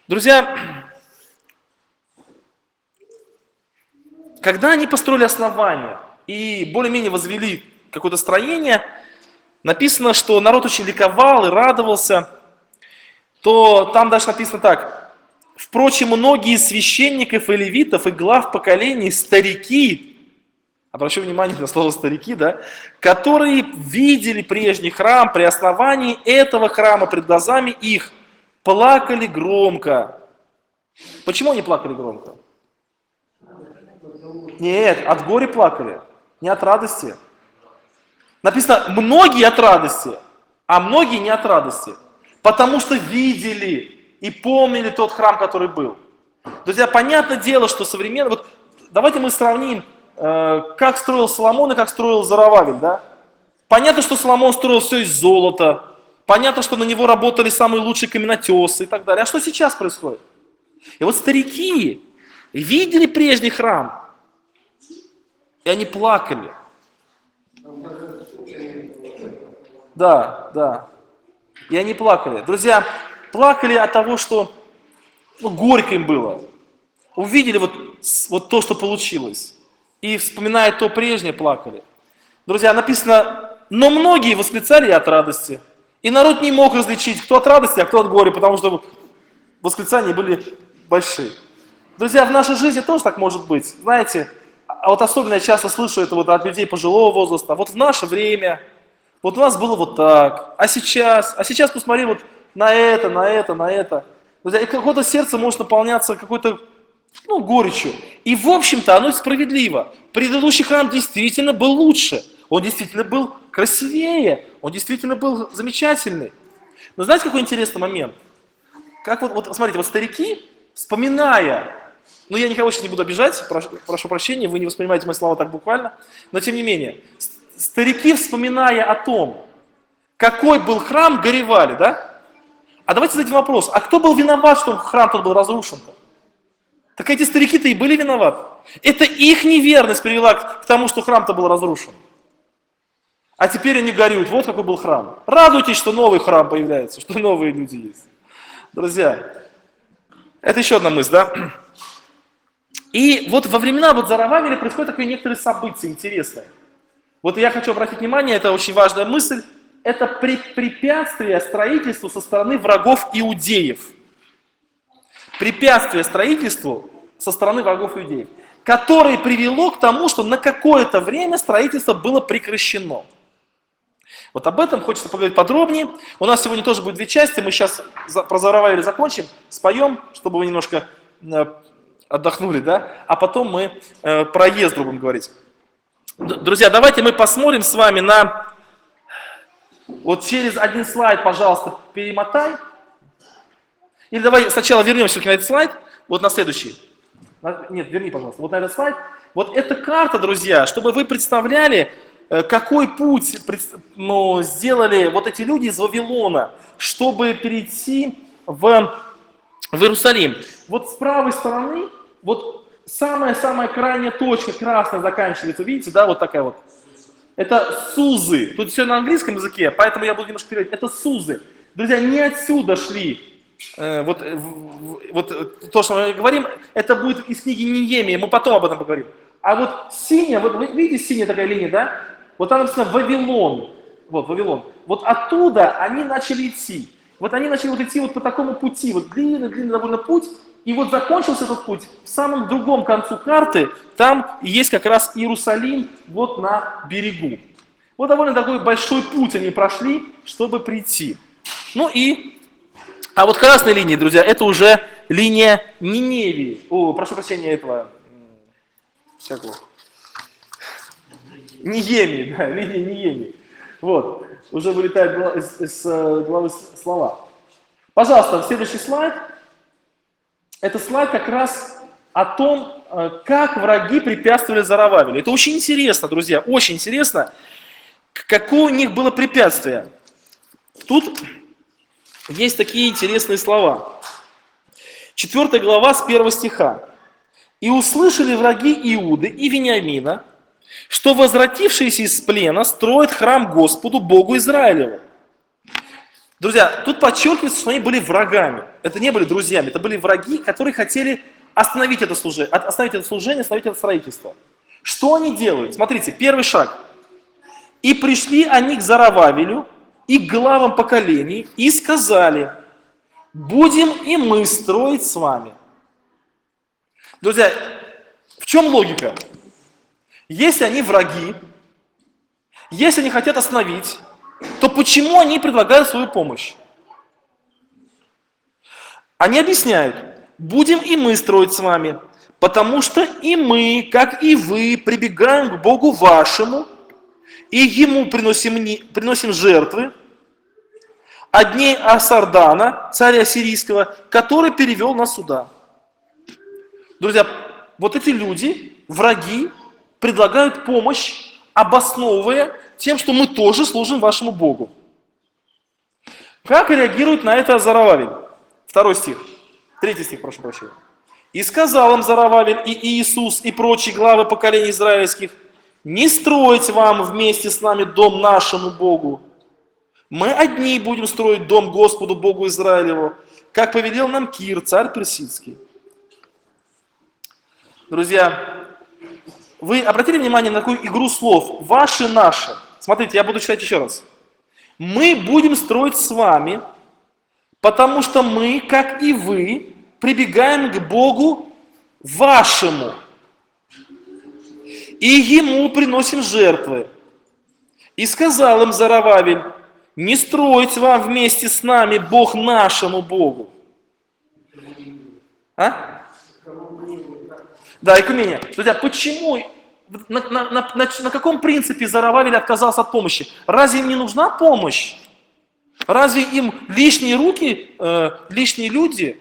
Друзья, когда они построили основание и более-менее возвели какое-то строение, написано, что народ очень ликовал и радовался, то там дальше написано так. Впрочем, многие из священников и левитов и глав поколений, старики, обращу внимание на слово старики, да, которые видели прежний храм при основании этого храма пред глазами их, плакали громко. Почему они плакали громко? Нет, от горя плакали, не от радости. Написано, многие от радости, а многие не от радости. Потому что видели и помнили тот храм, который был. Друзья, понятное дело, что современно... Вот давайте мы сравним, как строил Соломон и как строил Зоровавель, да? Понятно, что Соломон строил все из золота. Понятно, что на него работали самые лучшие каменотесы и так далее. А что сейчас происходит? И вот старики видели прежний храм, и они плакали. Да. И они плакали. Друзья, плакали от того, что горько им было. Увидели вот то, что получилось. И вспоминая то прежнее, плакали. Друзья, написано, но многие восклицали от радости. И народ не мог различить, кто от радости, а кто от горя, потому что восклицания были большие. Друзья, в нашей жизни тоже так может быть. Знаете, а вот особенно я часто слышу это вот от людей пожилого возраста. Вот в наше время, вот у нас было вот так, а сейчас посмотри вот на это. Друзья, и какое-то сердце может наполняться какой-то, горечью. И в общем-то оно справедливо. Предыдущий храм действительно был лучше. Он действительно был красивее. Он действительно был замечательный. Но знаете, какой интересный момент? Как вот смотрите, вот старики, вспоминая, я никого сейчас не буду обижать, прошу прощения, вы не воспринимаете мои слова так буквально, но тем не менее, старики, вспоминая о том, какой был храм, горевали, да? А давайте зададим вопрос, а кто был виноват, что храм тот был разрушен-то? Так эти старики-то и были виноваты. Это их неверность привела к тому, что храм-то был разрушен. А теперь они горюют, вот какой был храм. Радуйтесь, что новый храм появляется, что новые люди есть. Друзья, это еще одна мысль, да? И вот во времена Зоровавеля происходят такие некоторые события интересные. Вот я хочу обратить внимание, это очень важная мысль, это препятствие строительству со стороны врагов иудеев. Препятствие строительству со стороны врагов иудеев, которое привело к тому, что на какое-то время строительство было прекращено. Вот об этом хочется поговорить подробнее. У нас сегодня тоже будет две части, мы сейчас про Зоровавеля закончим, споем, чтобы вы немножко отдохнули, да? А потом мы про Ездру будем говорить. Друзья, давайте мы посмотрим с вами на... Вот через один слайд, пожалуйста, перемотай. Или давай сначала вернемся на этот слайд, вот на следующий. Нет, верни, пожалуйста, вот на этот слайд. Вот эта карта, друзья, чтобы вы представляли, какой путь сделали вот эти люди из Вавилона, чтобы перейти в Иерусалим. Вот с правой стороны, вот самая крайняя точка красная заканчивается, видите, да, вот такая вот. Это Сузы. Тут все на английском языке, поэтому я буду немножко переводить. Это Сузы. Друзья, не отсюда шли. Вот то, что мы говорим, это будет из книги Неемии, мы потом об этом поговорим. А вот синяя, вот вы видите синяя такая линия, да? Вот там написано Вавилон. Вот, Вавилон. Вот оттуда они начали идти. Вот они начали вот идти вот по такому пути, вот длинный довольно путь. И вот закончился этот путь в самом другом концу карты, там есть как раз Иерусалим вот на берегу. Вот довольно такой большой путь они прошли, чтобы прийти. А вот красная линия, друзья, это уже линия Ниневии. Прошу прощения, Неемии, да, линия Неемии. Вот, уже вылетает из главы слова. Пожалуйста, следующий слайд. Это слайд как раз о том, как враги препятствовали Зоровавелю. Это очень интересно, друзья, очень интересно, какое у них было препятствие. Тут есть такие интересные слова. 4 глава с 1 стиха. «И услышали враги Иуды и Вениамина, что возвратившиеся из плена строят храм Господу, Богу Израилеву. Друзья, тут подчеркивается, что они были врагами. Это не были друзьями, это были враги, которые хотели остановить это служение, остановить это строительство. Что они делают? Смотрите, первый шаг. «И пришли они к Зарававелю и к главам поколений, и сказали, будем и мы строить с вами». Друзья, в чем логика? Если они враги, если они хотят остановить, то почему они предлагают свою помощь? Они объясняют, будем и мы строить с вами, потому что и мы, как и вы, прибегаем к Богу вашему, и Ему приносим жертвы, от дней Асардана, царя сирийского, который перевел нас сюда. Друзья, вот эти люди, враги, предлагают помощь, обосновывая тем, что мы тоже служим вашему Богу. Как реагирует на это Зарававель? 2 стих, 3 стих, прошу прощения. «И сказал им Зарававель и Иисус и прочие главы поколений израильских, не строить вам вместе с нами дом нашему Богу. Мы одни будем строить дом Господу Богу Израилеву, как повелел нам Кир, царь персидский». Друзья, вы обратили внимание на такую игру слов «ваши, наши»? Смотрите, я буду читать еще раз. «Мы будем строить с вами, потому что мы, как и вы, прибегаем к Богу вашему, и Ему приносим жертвы. И сказал им Зарававель, не строить вам вместе с нами Бог нашему Богу». А? Да, экумения. Друзья, почему, на каком принципе Зарававель отказался от помощи? Разве им не нужна помощь? Разве им лишние руки, лишние люди?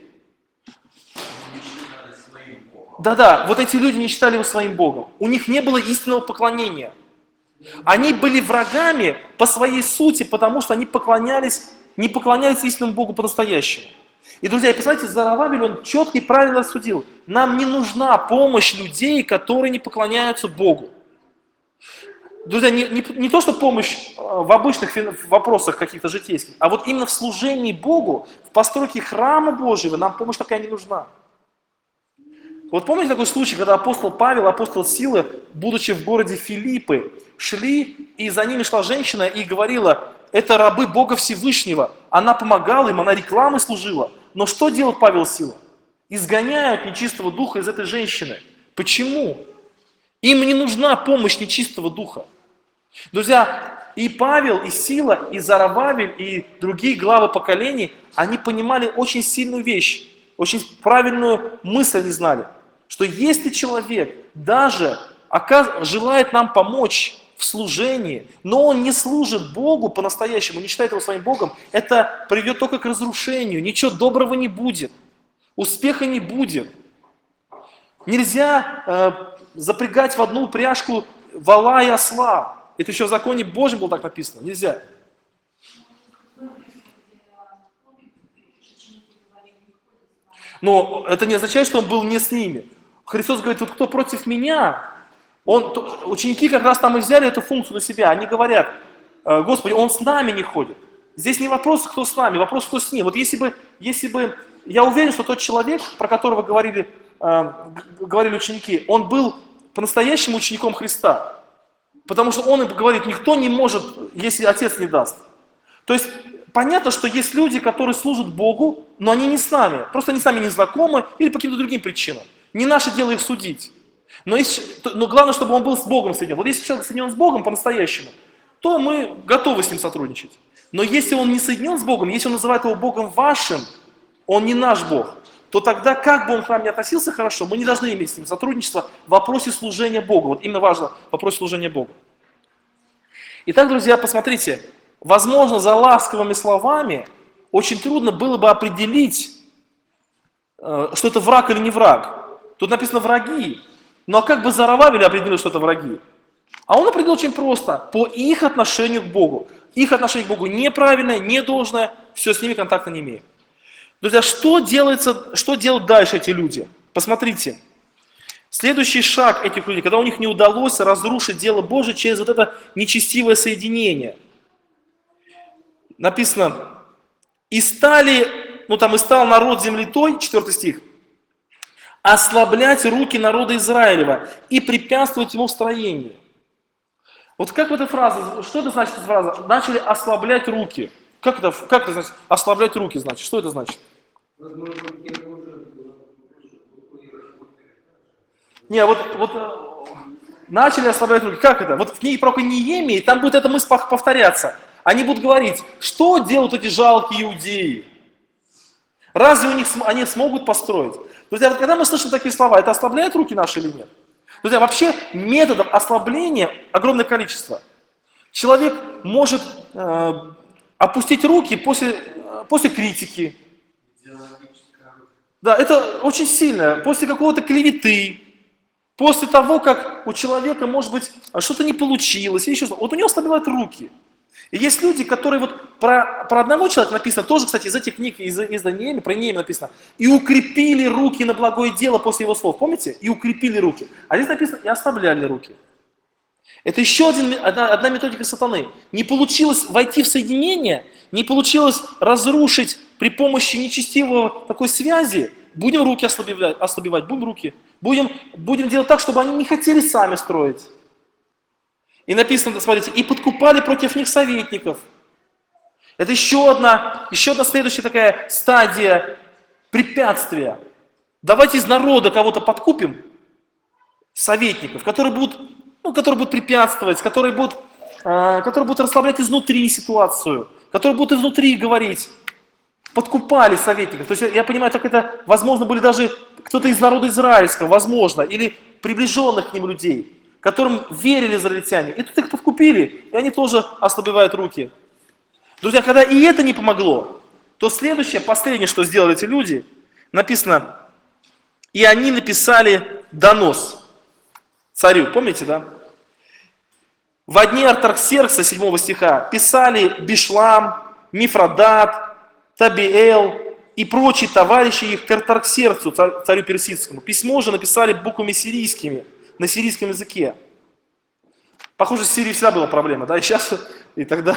Да-да, вот эти люди не считали его своим Богом. У них не было истинного поклонения. Они были врагами по своей сути, потому что они не поклонялись истинному Богу по-настоящему. И, друзья, посмотрите, Зарававель, он четко и правильно рассудил. Нам не нужна помощь людей, которые не поклоняются Богу. Друзья, не то, что помощь в обычных вопросах каких-то житейских, а вот именно в служении Богу, в постройке храма Божьего нам помощь такая не нужна. Вот помните такой случай, когда апостол Павел, апостол Сила, будучи в городе Филиппы, шли, и за ними шла женщина и говорила, это рабы Бога Всевышнего. Она помогала им, она рекламой служила. Но что делает Павел Сила? Изгоняют нечистого духа из этой женщины. Почему? Им не нужна помощь нечистого духа. Друзья, и Павел, и Сила, и Зарававель, и другие главы поколений, они понимали очень сильную вещь, очень правильную мысль они знали, что если человек даже желает нам помочь в служении, но он не служит Богу по-настоящему, не считает его своим Богом, это приведет только к разрушению, ничего доброго не будет, успеха не будет. Нельзя запрягать в одну упряжку вола и осла. Это еще в законе Божьем было так написано. Нельзя. Но это не означает, что он был не с ними. Христос говорит, вот кто против меня, ученики как раз там и взяли эту функцию на себя. Они говорят, Господи, он с нами не ходит. Здесь не вопрос, кто с нами, вопрос, кто с ним. Вот если бы, я уверен, что тот человек, про которого говорили ученики, он был по-настоящему учеником Христа. Потому что он им говорит, никто не может, если Отец не даст. То есть понятно, что есть люди, которые служат Богу, но они не с нами. Просто они с нами не знакомы или по каким-то другим причинам. Не наше дело их судить. Но главное, чтобы он был с Богом соединен. Вот если человек соединен с Богом по-настоящему, то мы готовы с ним сотрудничать. Но если он не соединен с Богом, если он называет его Богом вашим, он не наш Бог, то тогда, как бы он к нам не относился хорошо, мы не должны иметь с ним сотрудничество в вопросе служения Богу. Вот именно важно в вопросе служения Богу. Итак, друзья, посмотрите, возможно, за ласковыми словами очень трудно было бы определить, что это враг или не враг. Тут написано «враги». Но как бы Зарававель определил, что это враги? А он определил очень просто, по их отношению к Богу. Их отношение к Богу неправильное, недолжное, все, с ними контакта не имеет. Друзья, что делают дальше эти люди? Посмотрите. Следующий шаг этих людей, когда у них не удалось разрушить дело Божие через вот это нечестивое соединение. Написано, И стали, и стал народ земли той, 4 стих, ослаблять руки народа Израилева и препятствовать ему в строении. Вот как эта фраза, что это значит эта фраза? Начали ослаблять руки. Как это значит? Ослаблять руки значит. Что это значит? Не, начали ослаблять руки. Как это? Вот в книге пророка Неемии, там будет эта мысль повторяться. Они будут говорить, что делают эти жалкие иудеи? Разве они смогут построить? Друзья, вот когда мы слышим такие слова, это ослабляет руки наши или нет? Друзья, вообще методов ослабления огромное количество. Человек может опустить руки после критики. Да, это очень сильно. После какого-то клеветы. После того, как у человека, может быть, что-то не получилось. Или еще что-то. Вот у него ослабевают руки. И есть люди, которые про одного человека написано, тоже, кстати, из этих книг, из Неемии, про Неемию написано, и укрепили руки на благое дело после его слов. Помните? И укрепили руки. А здесь написано, и ослабляли руки. Это еще одна методика сатаны. Не получилось войти в соединение, не получилось разрушить при помощи нечестивого такой связи. Будем руки ослабевать, будем делать так, чтобы они не хотели сами строить. И написано, смотрите, и подкупали против них советников. Это еще одна следующая такая стадия препятствия. Давайте из народа кого-то подкупим, советников, которые будут препятствовать, которые будут расслаблять изнутри ситуацию, которые будут изнутри говорить. Подкупали советников. То есть я понимаю, так это, возможно, были даже кто-то из народа израильского, возможно, или приближенных к ним людей, которым верили израильтяне. И тут их подкупили, и они тоже ослабевают руки. Друзья, когда и это не помогло, то следующее, последнее, что сделали эти люди, написано, и они написали донос царю. Помните, да? В дни Артаксеркса, 7 стиха, писали Бишлам, Мифродат, Табиэл и прочие товарищи их к Артаксерксу, царю персидскому. Письмо же написали буквами сирийскими, на сирийском языке. Похоже, в Сирии всегда была проблема, да, и сейчас, и тогда.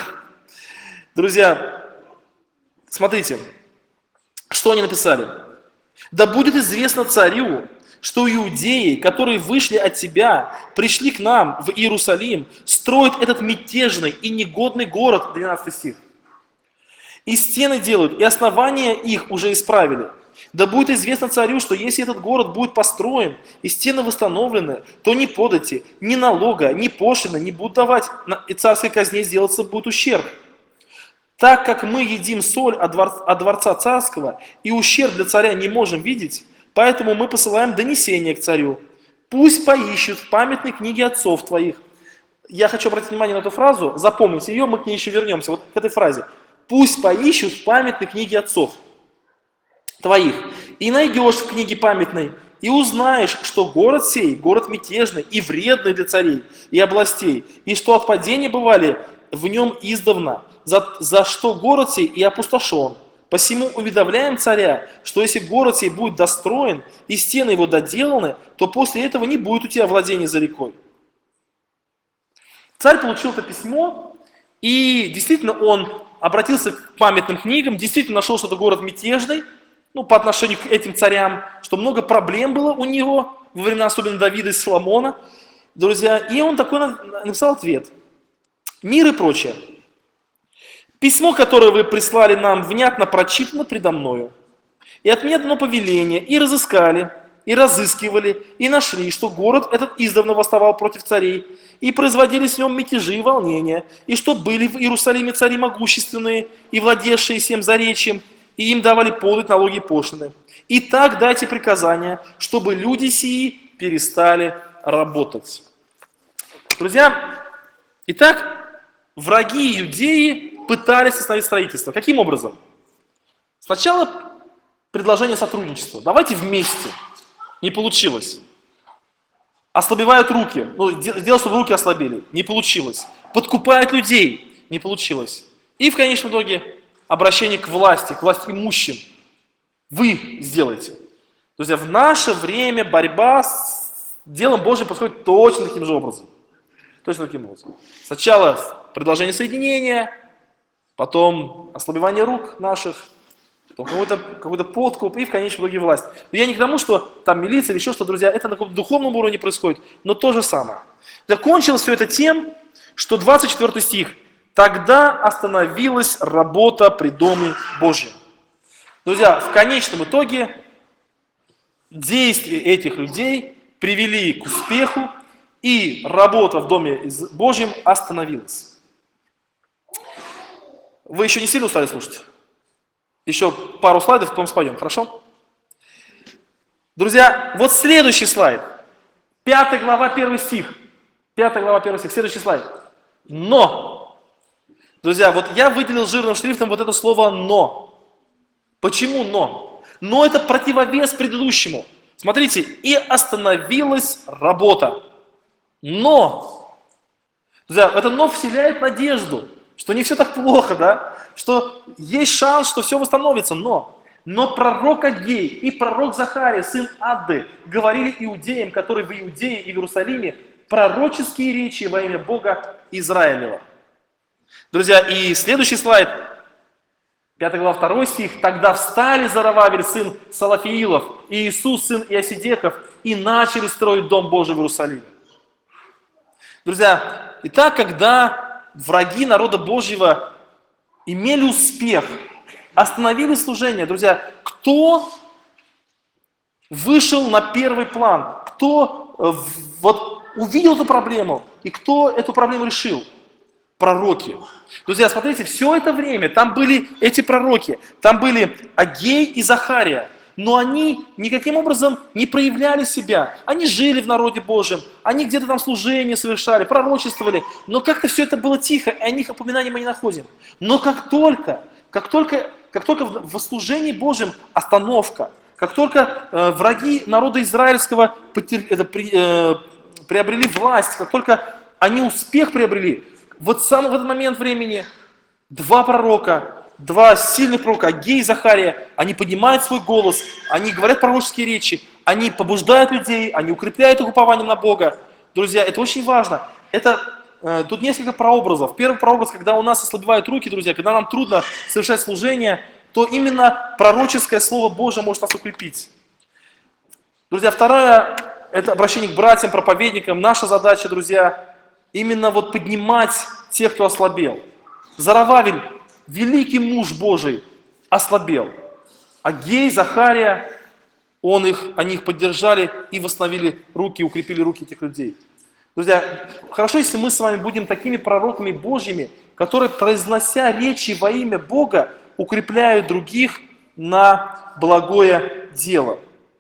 Друзья, смотрите, что они написали. «Да будет известно царю, что иудеи, которые вышли от тебя, пришли к нам в Иерусалим, строят этот мятежный и негодный город», 12 стих. «И стены делают, и основания их уже исправили. Да будет известно царю, что если этот город будет построен, и стены восстановлены, то ни подати, ни налога, ни пошлины не будут давать, и царской казне сделаться будет ущерб. Так как мы едим соль от дворца царского, и ущерб для царя не можем видеть, поэтому мы посылаем донесение к царю. Пусть поищут в памятной книге отцов твоих». Я хочу обратить внимание на эту фразу, запомните ее, мы к ней еще вернемся, вот к этой фразе. «Пусть поищут в памятной книге отцов твоих, и найдешь в книге памятной, и узнаешь, что город сей, город мятежный и вредный для царей и областей, и что отпадения бывали в нем издавна, за что город сей и опустошен. Посему уведомляем царя, что если город сей будет достроен, и стены его доделаны, то после этого не будет у тебя владения за рекой». Царь получил это письмо, и действительно он обратился к памятным книгам, действительно нашел, что это город мятежный, по отношению к этим царям, что много проблем было у него во времена особенно Давида и Соломона, друзья, и он такой написал ответ. «Мир и прочее. Письмо, которое вы прислали нам, внятно прочитано предо мною. И от меня дано повеление, и разыскали, и разыскивали, и нашли, что город этот издавна восставал против царей, и производились в нем мятежи и волнения, и что были в Иерусалиме цари могущественные и владевшие всем заречьем, и им давали подать налоги и пошлины. И так дайте приказания, чтобы люди сии перестали работать». Друзья, итак, враги иудеи пытались остановить строительство. Каким образом? Сначала предложение сотрудничества. Давайте вместе. Не получилось. Ослабевают руки. Дело, чтобы руки ослабели. Не получилось. Подкупают людей. Не получилось. И в конечном итоге обращение к власти имущим. Вы сделаете. Друзья, в наше время борьба с делом Божьим происходит точно таким же образом. Точно таким образом. Сначала предложение соединения, потом ослабевание рук наших, потом какой-то подкуп и в конечном итоге власть. Но я не к тому, что там милиция или еще что, друзья, это на каком-то духовном уровне происходит, но то же самое. Закончилось все это тем, что 24 стих. Тогда остановилась работа при Доме Божьем. Друзья, в конечном итоге действия этих людей привели к успеху, и работа в Доме Божьем остановилась. Вы еще не сильно устали слушать? Еще пару слайдов, потом споем, хорошо? Друзья, вот следующий слайд. 5 глава, 1 стих. 5 глава, 1 стих, следующий слайд. Но. Друзья, вот я выделил жирным шрифтом вот это слово «но». Почему «но»? «Но» это противовес предыдущему. Смотрите, и остановилась работа. Но. Друзья, это «но» вселяет надежду, что не все так плохо, да? Что есть шанс, что все восстановится, но пророк Агей и пророк Захария, сын Адды, говорили иудеям, которые в Иудее и в Иерусалиме, пророческие речи во имя Бога Израилева. Друзья, и следующий слайд, 5 глава, 2 стих. «Тогда встали Зоровавель, сын Салафиилов, и Иисус, сын Иосидеков, и начали строить Дом Божий в Иерусалиме». Друзья, итак, когда враги народа Божьего имели успех, остановили служение, друзья, кто вышел на первый план, кто вот увидел эту проблему и кто эту проблему решил? Пророки. Друзья, смотрите, все это время там были эти пророки, там были Агей и Захария, но они никаким образом не проявляли себя. Они жили в народе Божьем, они где-то там служение совершали, пророчествовали, но как-то все это было тихо, и о них упоминаний мы не находим. Но как только в служении Божьем остановка, как только враги народа израильского приобрели власть, как только они успех приобрели, вот сам в этот момент времени два сильных пророка, Агей и Захария, они поднимают свой голос, они говорят пророческие речи, они побуждают людей, они укрепляют их упованием на Бога. Друзья, это очень важно. Тут несколько прообразов. Первый прообраз, когда у нас ослабевают руки, друзья, когда нам трудно совершать служение, то именно пророческое Слово Божие может нас укрепить. Друзья, второе, это обращение к братьям, проповедникам. Наша задача, друзья, именно вот поднимать тех, кто ослабел. Зоровавель, великий муж Божий, ослабел. Агей, Захария, они их поддержали и восстановили руки, укрепили руки этих людей. Друзья, хорошо, если мы с вами будем такими пророками Божьими, которые, произнося речи во имя Бога, укрепляют других на благое дело.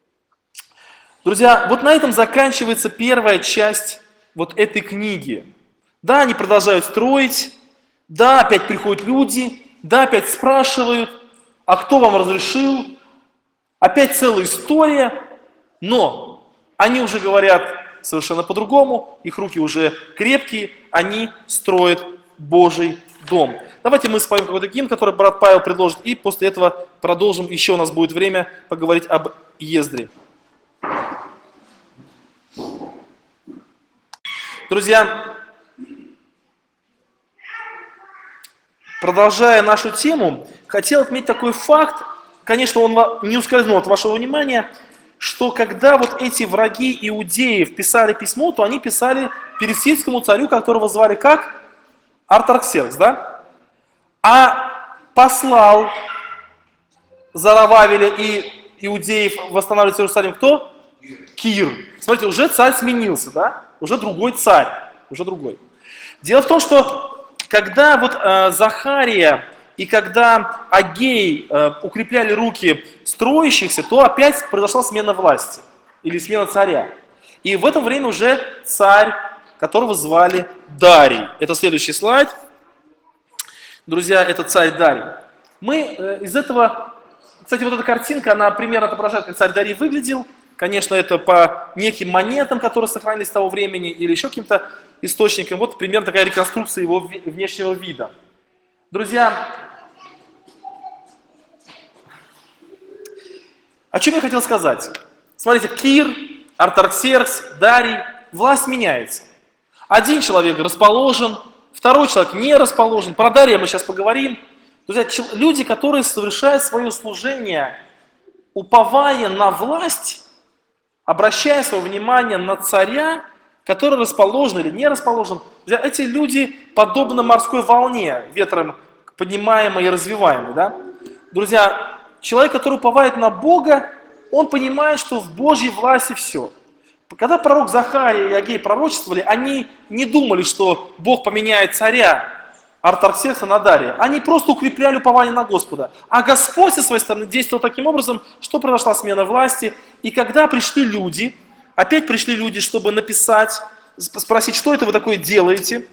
Друзья, вот на этом заканчивается первая часть вот этой книги. Да, они продолжают строить, да, опять приходят люди, да, опять спрашивают, а кто вам разрешил? Опять целая история, но они уже говорят совершенно по-другому, их руки уже крепкие, они строят Божий дом. Давайте мы споем какой-то гимн, который брат Павел предложит, и после этого продолжим, еще у нас будет время поговорить об Ездре. Друзья, продолжая нашу тему, хотел отметить такой факт, конечно, он не ускользнул от вашего внимания, что когда вот эти враги иудеев писали письмо, то они писали персидскому царю, которого звали как? Артаксеркс, да? А послал Зоровавеля и иудеев восстанавливать Иерусалим кто? Кир. Смотрите, уже царь сменился, да? Уже другой царь, уже другой. Дело в том, что когда вот Захария и когда Агей укрепляли руки строящихся, то опять произошла смена власти или смена царя. И в это время уже царь, которого звали Дарий. Это следующий слайд. Друзья, это царь Дарий. Мы из этого, кстати, вот эта картинка, она примерно отображает, как царь Дарий выглядел. Конечно, это по неким монетам, которые сохранились с того времени, или еще каким-то источникам. Вот примерно такая реконструкция его внешнего вида. Друзья, о чем я хотел сказать? Смотрите, Кир, Артаксеркс, Дарий, власть меняется. Один человек расположен, второй человек не расположен. Про Дария мы сейчас поговорим. Друзья, люди, которые совершают свое служение, уповая на власть, обращая свое внимание на царя, который расположен или не расположен, друзья, эти люди подобны морской волне, ветром поднимаемой и развиваемой. Да? Друзья, человек, который уповает на Бога, он понимает, что в Божьей власти все. Когда пророк Захария и Агей пророчествовали, они не думали, что Бог поменяет царя Артаксеркса на Дария. Они просто укрепляли упование на Господа. А Господь со своей стороны действовал таким образом, что произошла смена власти. И когда пришли люди, опять пришли люди, чтобы написать, спросить, что это вы такое делаете.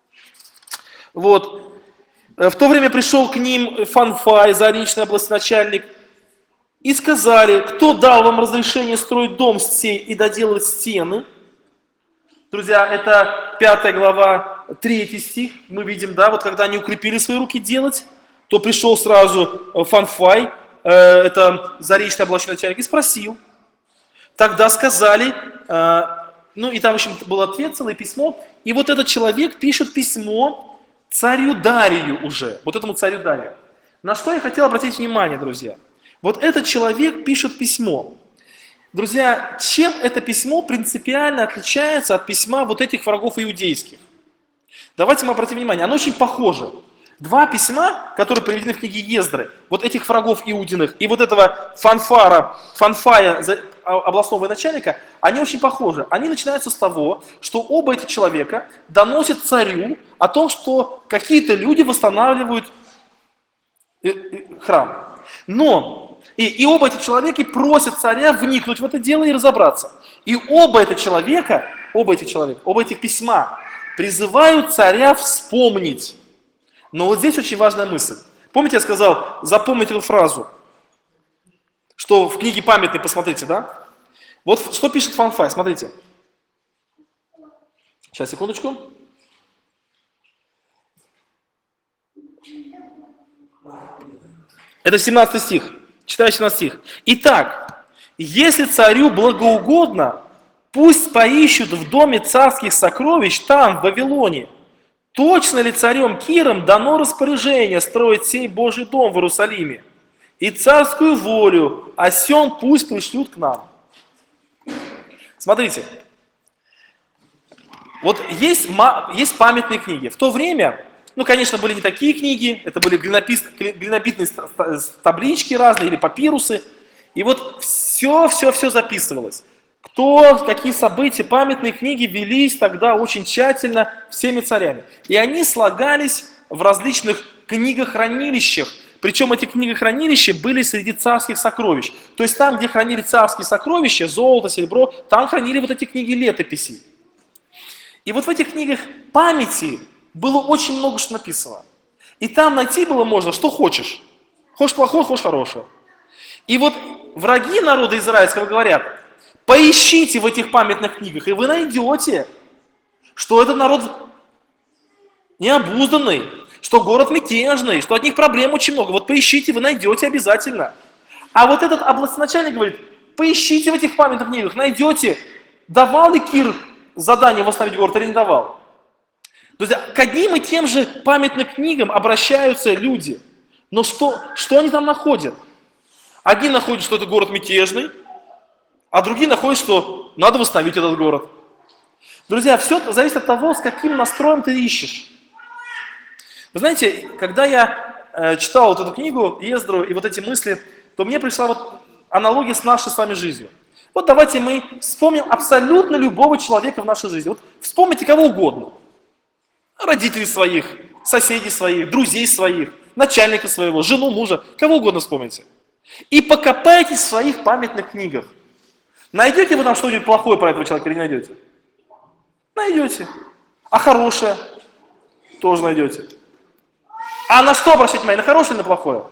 Вот. В то время пришел к ним Фанфай, заречный областначальник, и сказали, кто дал вам разрешение строить дом сей и доделать стены? Друзья, это 5 глава, 3 стих, мы видим, да, вот когда они укрепили свои руки делать, то пришел сразу Фанфай, это заречный областначальник, и спросил. Тогда сказали, ну и там, в общем, был ответ, целое письмо, и вот этот человек пишет письмо царю Дарию уже, вот этому царю Дарию. На что я хотел обратить внимание, друзья? Вот этот человек пишет письмо. Друзья, чем это письмо принципиально отличается от письма вот этих врагов иудейских? Давайте мы обратим внимание, оно очень похоже. Два письма, которые приведены в книге Ездры, вот этих врагов иудиных и вот этого Фанфая, областного начальника, они очень похожи. Они начинаются с того, что оба этих человека доносят царю о том, что какие-то люди восстанавливают храм. Но и оба эти человека просят царя вникнуть в это дело и разобраться. И оба этих письма призывают царя вспомнить. Но вот здесь очень важная мысль. Помните, я сказал, запомните эту фразу, что в книге памятной, посмотрите, да? Вот что пишет Фанфай, смотрите. Сейчас, секундочку. Это 17 стих. Читаю 17 стих. Итак, если царю благоугодно, пусть поищут в доме царских сокровищ там, в Вавилоне. Точно ли царем Киром дано распоряжение строить сей Божий дом в Иерусалиме? И царскую волю о сем пусть пришлют к нам. Смотрите, вот есть памятные книги. В то время, ну, конечно, были не такие книги, это были глинобитные таблички разные или папирусы. И вот все записывалось. Какие события, памятные книги велись тогда очень тщательно всеми царями. И они слагались в различных книгохранилищах. Причем эти книгохранилища были среди царских сокровищ. То есть там, где хранили царские сокровища, золото, серебро, там хранили вот эти книги летописей. И вот в этих книгах памяти было очень много что написано. И там найти было можно, что хочешь. Хочешь плохое, хочешь хорошее. И вот враги народа израильского говорят, поищите в этих памятных книгах, и вы найдете, что этот народ необузданный, что город мятежный, что от них проблем очень много. Вот поищите, вы найдете обязательно. А вот этот областначальник говорит, поищите в этих памятных книгах, найдете, давал ли Кир задание восстановить город или не давал. Друзья, к одним и тем же памятным книгам обращаются люди. Но что они там находят? Одни находят, что это город мятежный, а другие находят, что надо восстановить этот город. Друзья, все зависит от того, с каким настроем ты ищешь. Вы знаете, когда я читал вот эту книгу, Ездру, и вот эти мысли, то мне пришла вот аналогия с нашей с вами жизнью. Вот давайте мы вспомним абсолютно любого человека в нашей жизни. Вот вспомните кого угодно. Родителей своих, соседей своих, друзей своих, начальника своего, жену, мужа, кого угодно вспомните. И покопайтесь в своих памятных книгах. Найдете вы там что-нибудь плохое про этого человека или не найдете? Найдете. А хорошее? Тоже найдете. А на что обращать внимание? На хорошее или на плохое?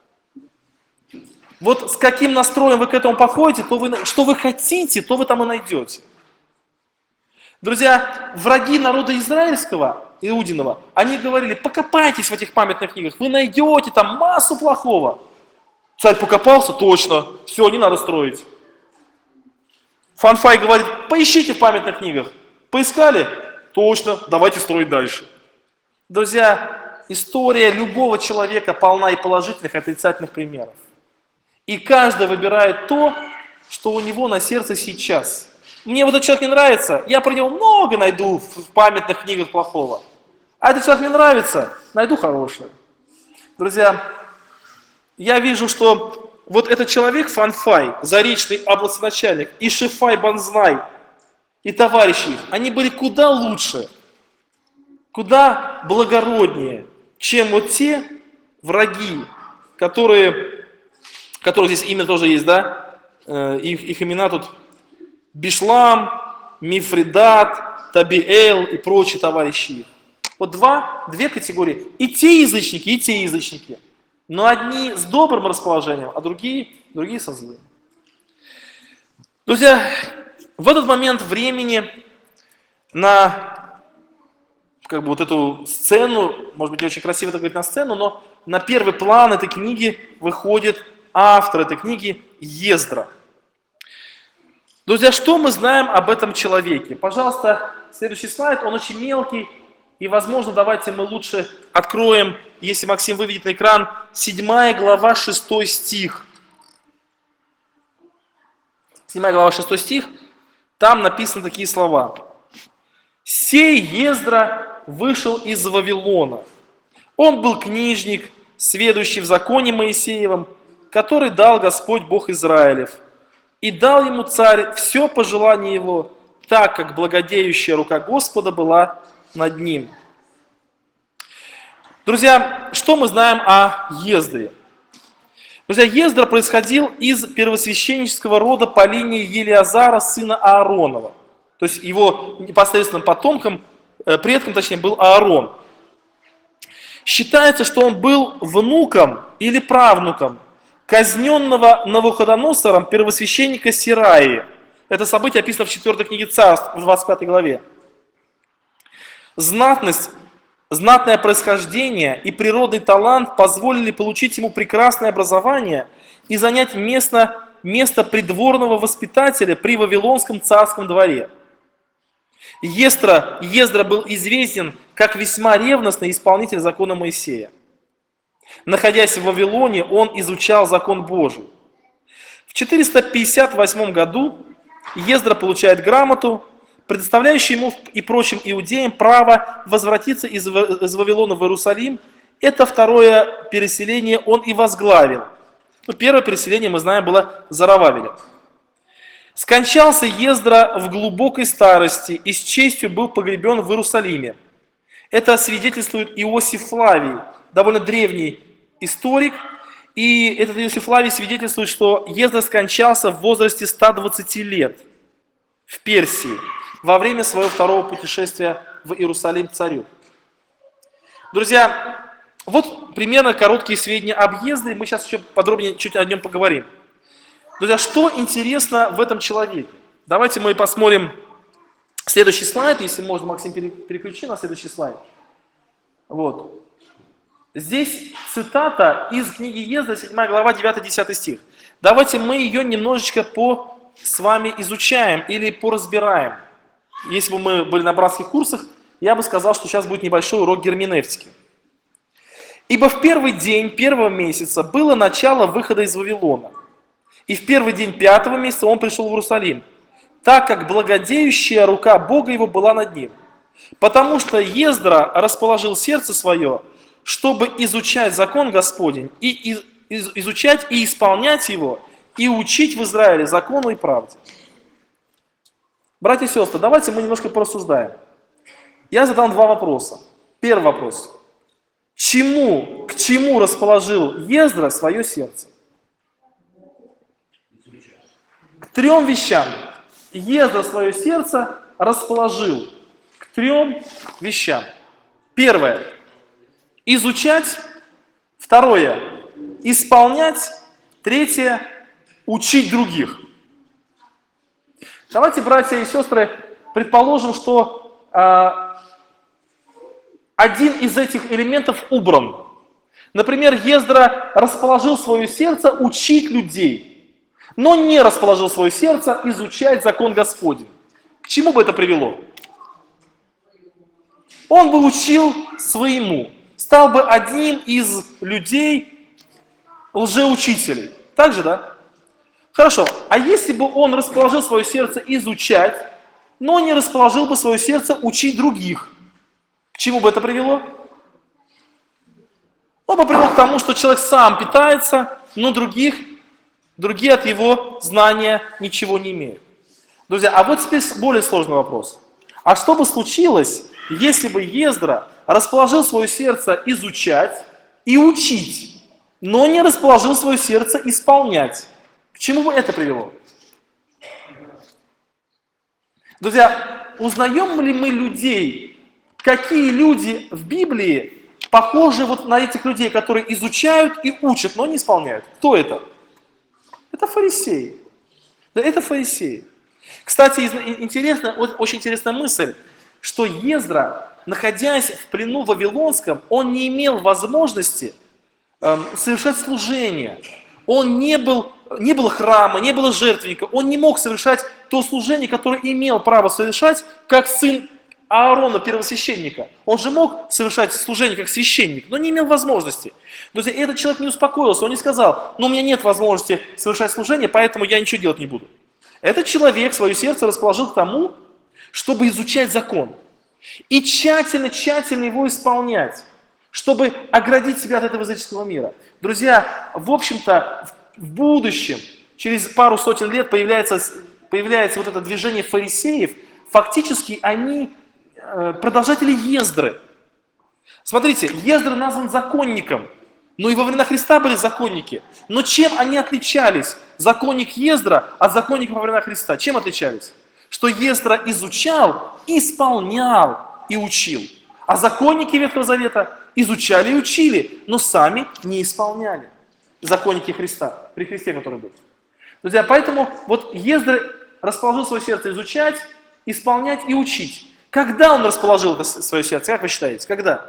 Вот с каким настроем вы к этому подходите, что вы хотите, то вы там и найдете. Друзья, враги народа израильского, Иудиного, они говорили, покопайтесь в этих памятных книгах, вы найдете там массу плохого. Царь покопался, точно, все, не надо строить. Фанфай говорит, поищите в памятных книгах. Поискали? Точно, давайте строить дальше. Друзья, история любого человека полна и положительных, и отрицательных примеров. И каждый выбирает то, что у него на сердце сейчас. Мне вот этот человек не нравится, я про него много найду в памятных книгах плохого. А этот человек мне нравится, найду хорошее. Друзья, я вижу, что вот этот человек, Фанфай, Заречный областначальник, и Шифай Банзнай, и товарищи их, они были куда лучше, куда благороднее, чем вот те враги, которых здесь имя тоже есть, да? Их имена тут Бишлам, Мифридат, Табиэл и прочие товарищи их. Вот две категории. И те язычники. Но одни с добрым расположением, а другие со злым. Друзья, в этот момент времени на вот эту сцену, может быть, не очень красиво это говорить на сцену, но на первый план этой книги выходит автор этой книги Ездра. Друзья, что мы знаем об этом человеке? Пожалуйста, следующий слайд, он очень мелкий, и, возможно, давайте мы лучше откроем, если Максим выведет на экран, 7 глава, 6 стих. 7 глава, 6 стих, там написаны такие слова. «Сей Ездра вышел из Вавилона. Он был книжник, сведущий в законе Моисеевом, который дал Господь Бог Израилев. И дал ему царь все по желанию его, так как благодеющая рука Господа была над ним». Друзья, что мы знаем о Ездре? Друзья, Ездра происходил из первосвященнического рода по линии Елиазара, сына Ааронова. То есть его непосредственным предком был Аарон. Считается, что он был внуком или правнуком казненного Навуходоносором первосвященника Сираии. Это событие описано в 4 книге Царств, в 25 главе. Знатное происхождение и природный талант позволили получить ему прекрасное образование и занять место придворного воспитателя при Вавилонском царском дворе. Ездра был известен как весьма ревностный исполнитель закона Моисея. Находясь в Вавилоне, он изучал закон Божий. В 458 году Ездра получает грамоту, предоставляющую ему и прочим иудеям право возвратиться из Вавилона в Иерусалим. Это второе переселение он и возглавил. Первое переселение, мы знаем, было Зоровавеля. Скончался Ездра в глубокой старости и с честью был погребен в Иерусалиме. Это свидетельствует Иосиф Флавий, довольно древний историк. И этот Иосиф Флавий свидетельствует, что Ездра скончался в возрасте 120 лет в Персии во время своего второго путешествия в Иерусалим к царю. Друзья, вот примерно короткие сведения об Ездре. Мы сейчас еще подробнее чуть о нем поговорим. Друзья, что интересно в этом человеке? Давайте мы посмотрим следующий слайд. Если можно, Максим, переключи на следующий слайд. Вот. Здесь цитата из книги Ездра, 7 глава, 9-10 стих. Давайте мы ее немножечко с вами изучаем или поразбираем. Если бы мы были на братских курсах, я бы сказал, что сейчас будет небольшой урок герменевтики. «Ибо в первый день первого месяца было начало выхода из Вавилона, и в первый день 5-го месяца он пришел в Иерусалим, так как благодеющая рука Бога его была над ним. Потому что Ездра расположил сердце свое, чтобы изучать закон Господень, и изучать и исполнять его, и учить в Израиле закону и правде». Братья и сестры, давайте мы немножко порассуждаем. Я задам 2 вопроса. Первый вопрос. К чему расположил Ездра свое сердце? К 3 вещам. Ездра свое сердце расположил к 3 вещам. Первое. Изучать. Второе. Исполнять. Третье. Учить других. Давайте, братья и сестры, предположим, что один из этих элементов убран. Например, Ездра расположил свое сердце учить людей, но не расположил свое сердце изучать закон Господень. К чему бы это привело? Он бы учил своему. стал бы одним из людей лжеучителей. Так же, да? Хорошо, а если бы он расположил свое сердце изучать, но не расположил бы свое сердце учить других, к чему бы это привело? Он бы привел к тому, что человек сам питается, но другие от его знания ничего не имеют. Друзья, а вот теперь более сложный вопрос. А что бы случилось, если бы Ездра расположил свое сердце изучать и учить, но не расположил свое сердце исполнять? К чему бы это привело? Друзья, узнаем ли мы людей, какие люди в Библии похожи вот на этих людей, которые изучают и учат, но не исполняют? Кто это? Это фарисеи. Да, это фарисеи. Кстати, очень интересная мысль, что Ездра, находясь в плену вавилонском, он не имел возможности совершать служение. Он не было храма, не было жертвенника, он не мог совершать то служение, которое имел право совершать, как сын Аарона, первосвященника. Он же мог совершать служение как священник, но не имел возможности. Друзья, этот человек не успокоился, он не сказал, у меня нет возможности совершать служение, поэтому я ничего делать не буду. Этот человек свое сердце расположил к тому, чтобы изучать закон и тщательно его исполнять, чтобы оградить себя от этого языческого мира. Друзья, в общем-то, в будущем, через пару сотен лет появляется вот это движение фарисеев. Фактически они продолжатели Ездры. Смотрите, Ездра назван законником, но и во времена Христа были законники. Но чем они отличались? Законник Ездра от законника во времена Христа. Чем отличались? Что Ездра изучал, исполнял и учил. А законники Ветхого Завета изучали и учили, но сами не исполняли. Законники Христа, при Христе, который был. Друзья, поэтому вот Ездра расположил свое сердце изучать, исполнять и учить. Когда он расположил это свое сердце, как вы считаете? Когда?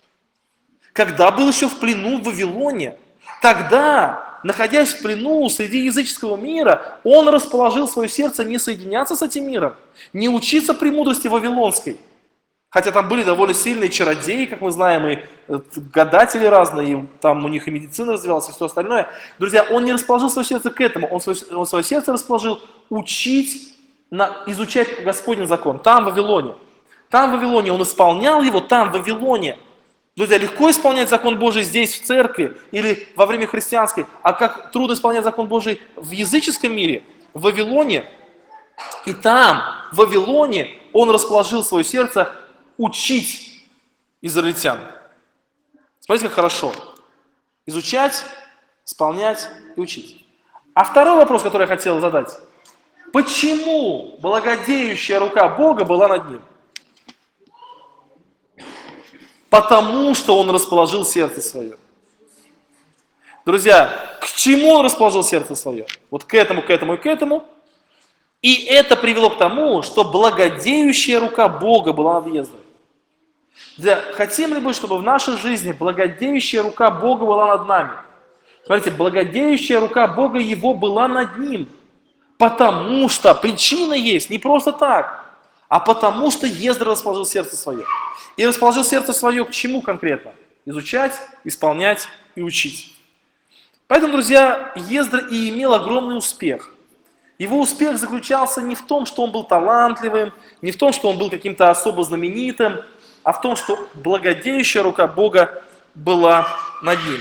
Когда был еще в плену в Вавилоне. Тогда, находясь в плену среди языческого мира, он расположил свое сердце не соединяться с этим миром, не учиться премудрости вавилонской. Хотя там были довольно сильные чародеи, как мы знаем, и гадатели разные, и там у них и медицина развивалась, и все остальное. Друзья, он не расположил свое сердце к этому, он свое сердце расположил учить, изучать Господень закон, там, в Вавилоне. Там, в Вавилоне, он исполнял его, там, в Вавилоне. Друзья, легко исполнять закон Божий здесь, в церкви, или во время христианской, а как трудно исполнять закон Божий в языческом мире, в Вавилоне. И там, в Вавилоне, он расположил свое сердце учить израильтян. Смотрите, как хорошо. Изучать, исполнять и учить. А второй вопрос, который я хотел задать. Почему благодеющая рука Бога была над ним? Потому что он расположил сердце свое. Друзья, к чему он расположил сердце свое? Вот к этому, к этому и к этому. И это привело к тому, что благодеющая рука Бога была над Ездрой. Друзья, хотим ли мы, чтобы в нашей жизни благодеющая рука Бога была над нами? Смотрите, благодеющая рука Бога его была над ним. Потому что причина есть не просто так, а потому что Ездра расположил сердце свое. И расположил сердце свое к чему конкретно? Изучать, исполнять и учить. Поэтому, друзья, Ездра и имел огромный успех. Его успех заключался не в том, что он был талантливым, не в том, что он был каким-то особо знаменитым, а в том, что благодеющая рука Бога была над ним.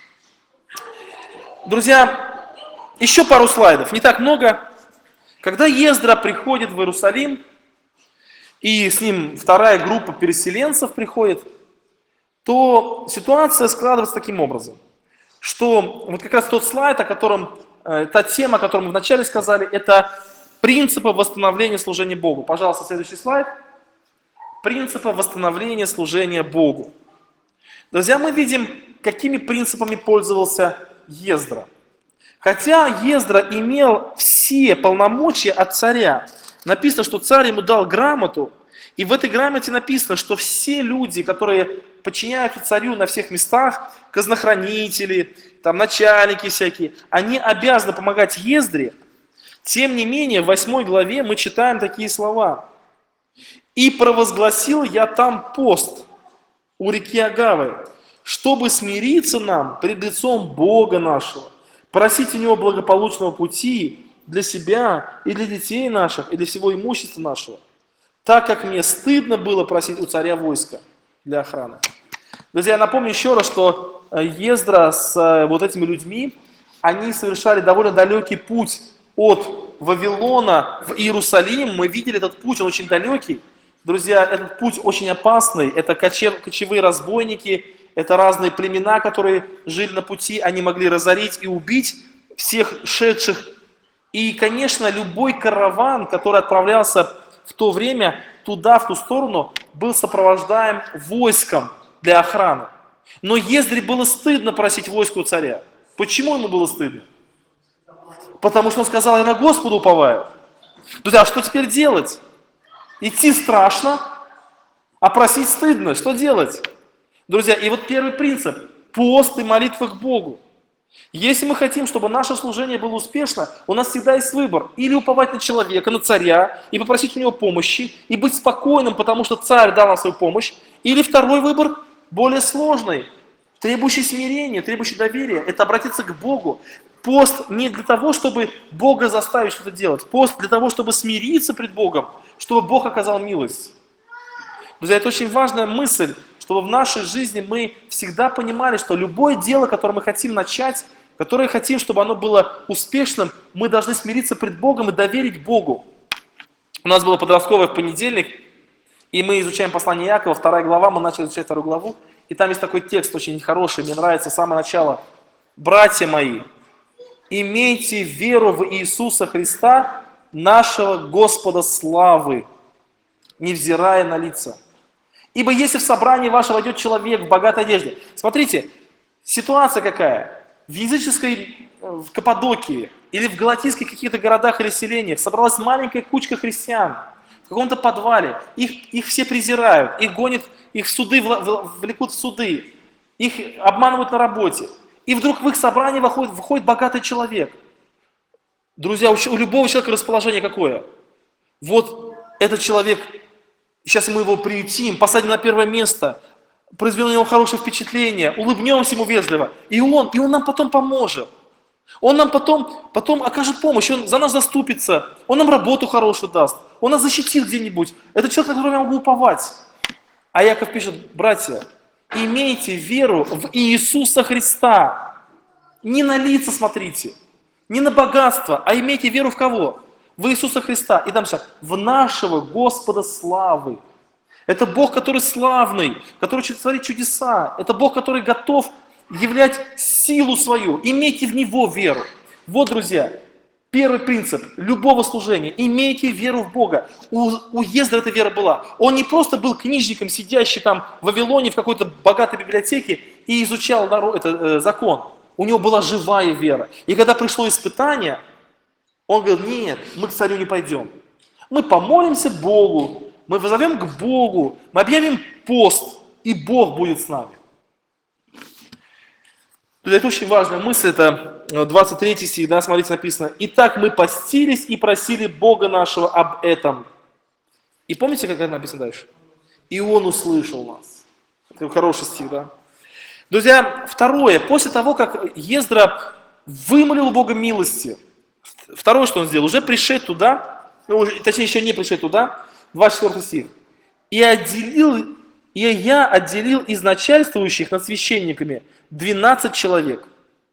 Друзья, еще пару слайдов, не так много. Когда Ездра приходит в Иерусалим, и с ним вторая группа переселенцев приходит, то ситуация складывается таким образом, что вот как раз тот слайд, о котором, та тема, о которой мы вначале сказали, это принципы восстановления служения Богу. Пожалуйста, следующий слайд. Принципы восстановления служения Богу. Друзья, мы видим, какими принципами пользовался Ездра. Хотя Ездра имел все полномочия от царя, написано, что царь ему дал грамоту, и в этой грамоте написано, что все люди, которые подчиняются царю на всех местах, казнохранители, там, начальники всякие, они обязаны помогать Ездре. Тем не менее, в 8 главе мы читаем такие слова. «И провозгласил я там пост у реки Агавы, чтобы смириться нам пред лицом Бога нашего, просить у Него благополучного пути для себя и для детей наших, и для всего имущества нашего, так как мне стыдно было просить у царя войска для охраны». Друзья, я напомню еще раз, что Ездра с вот этими людьми, они совершали довольно далекий путь от Вавилона в Иерусалим. Мы видели этот путь, он очень далекий. Друзья, этот путь очень опасный. Это кочевые разбойники, это разные племена, которые жили на пути. Они могли разорить и убить всех шедших. И, конечно, любой караван, который отправлялся в то время туда, в ту сторону, был сопровождаем войском для охраны. Но Ездре было стыдно просить войско у царя. Почему ему было стыдно? Потому что он сказал: «Я на Господа уповаю». Друзья, а что теперь делать? Идти страшно, а просить стыдно. Что делать? Друзья, и вот первый принцип – пост и молитва к Богу. Если мы хотим, чтобы наше служение было успешно, у нас всегда есть выбор. Или уповать на человека, на царя, и попросить у него помощи, и быть спокойным, потому что царь дал нам свою помощь. Или второй выбор, более сложный, требующий смирения, требующий доверия, это обратиться к Богу. Пост не для того, чтобы Бога заставить что-то делать. Пост для того, чтобы смириться пред Богом, чтобы Бог оказал милость. Друзья, это очень важная мысль, чтобы в нашей жизни мы всегда понимали, что любое дело, которое мы хотим начать, которое хотим, чтобы оно было успешным, мы должны смириться пред Богом и доверить Богу. У нас было подростковое в понедельник, и мы изучаем послание Иакова, 2 глава, мы начали изучать 2 главу, и там есть такой текст очень хороший, мне нравится с самого начала. «Братья мои, имейте веру в Иисуса Христа, нашего Господа славы, невзирая на лица. Ибо если в собрании ваше войдет человек в богатой одежде». Смотрите, ситуация какая? В языческой, в Каппадокии или в галатийских каких-то городах или селениях собралась маленькая кучка христиан в каком-то подвале. Их все презирают, их гонят, их в суды, влекут в суды, их обманывают на работе. И вдруг в их собрание выходит богатый человек. Друзья, у любого человека расположение какое? Вот этот человек, сейчас мы его приютим, посадим на первое место, произведем на него хорошее впечатление, улыбнемся ему вежливо, и он нам потом поможет. Он нам потом окажет помощь, он за нас заступится, он нам работу хорошую даст, он нас защитит где-нибудь. Это человек, на которого я могу уповать. А Яков пишет: братья, имейте веру в Иисуса Христа. Не на лица смотрите, не на богатство, а имейте веру в кого? В Иисуса Христа. И там сейчас, в нашего Господа славы. Это Бог, который славный, который творит чудеса. Это Бог, который готов являть силу свою. Имейте в Него веру. Вот, друзья, первый принцип любого служения. Имейте веру в Бога. У Ездры эта вера была. Он не просто был книжником, сидящий там в Вавилоне в какой-то богатой библиотеке и изучал закон. У него была живая вера. И когда пришло испытание, он говорил: нет, мы к царю не пойдем. Мы помолимся Богу, мы возовем к Богу, мы объявим пост, и Бог будет с нами. Это очень важная мысль, это 23 стих, да, смотрите, написано: «Итак, мы постились и просили Бога нашего об этом». И помните, как это написано дальше? «И Он услышал нас». Это хороший стих, да? Друзья, второе, после того, как Ездра вымолил у Бога милости, второе, что он сделал, уже пришед туда, точнее, еще не пришед туда, 24 стих. «И я отделил из начальствующих над священниками 12 человек,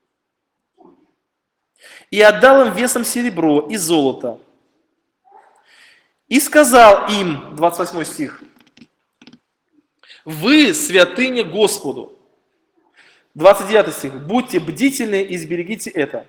и отдал им весом серебро и золото. И сказал им», 28 стих, «Вы святыня Господу». 29 стих, «Будьте бдительны и сберегите это».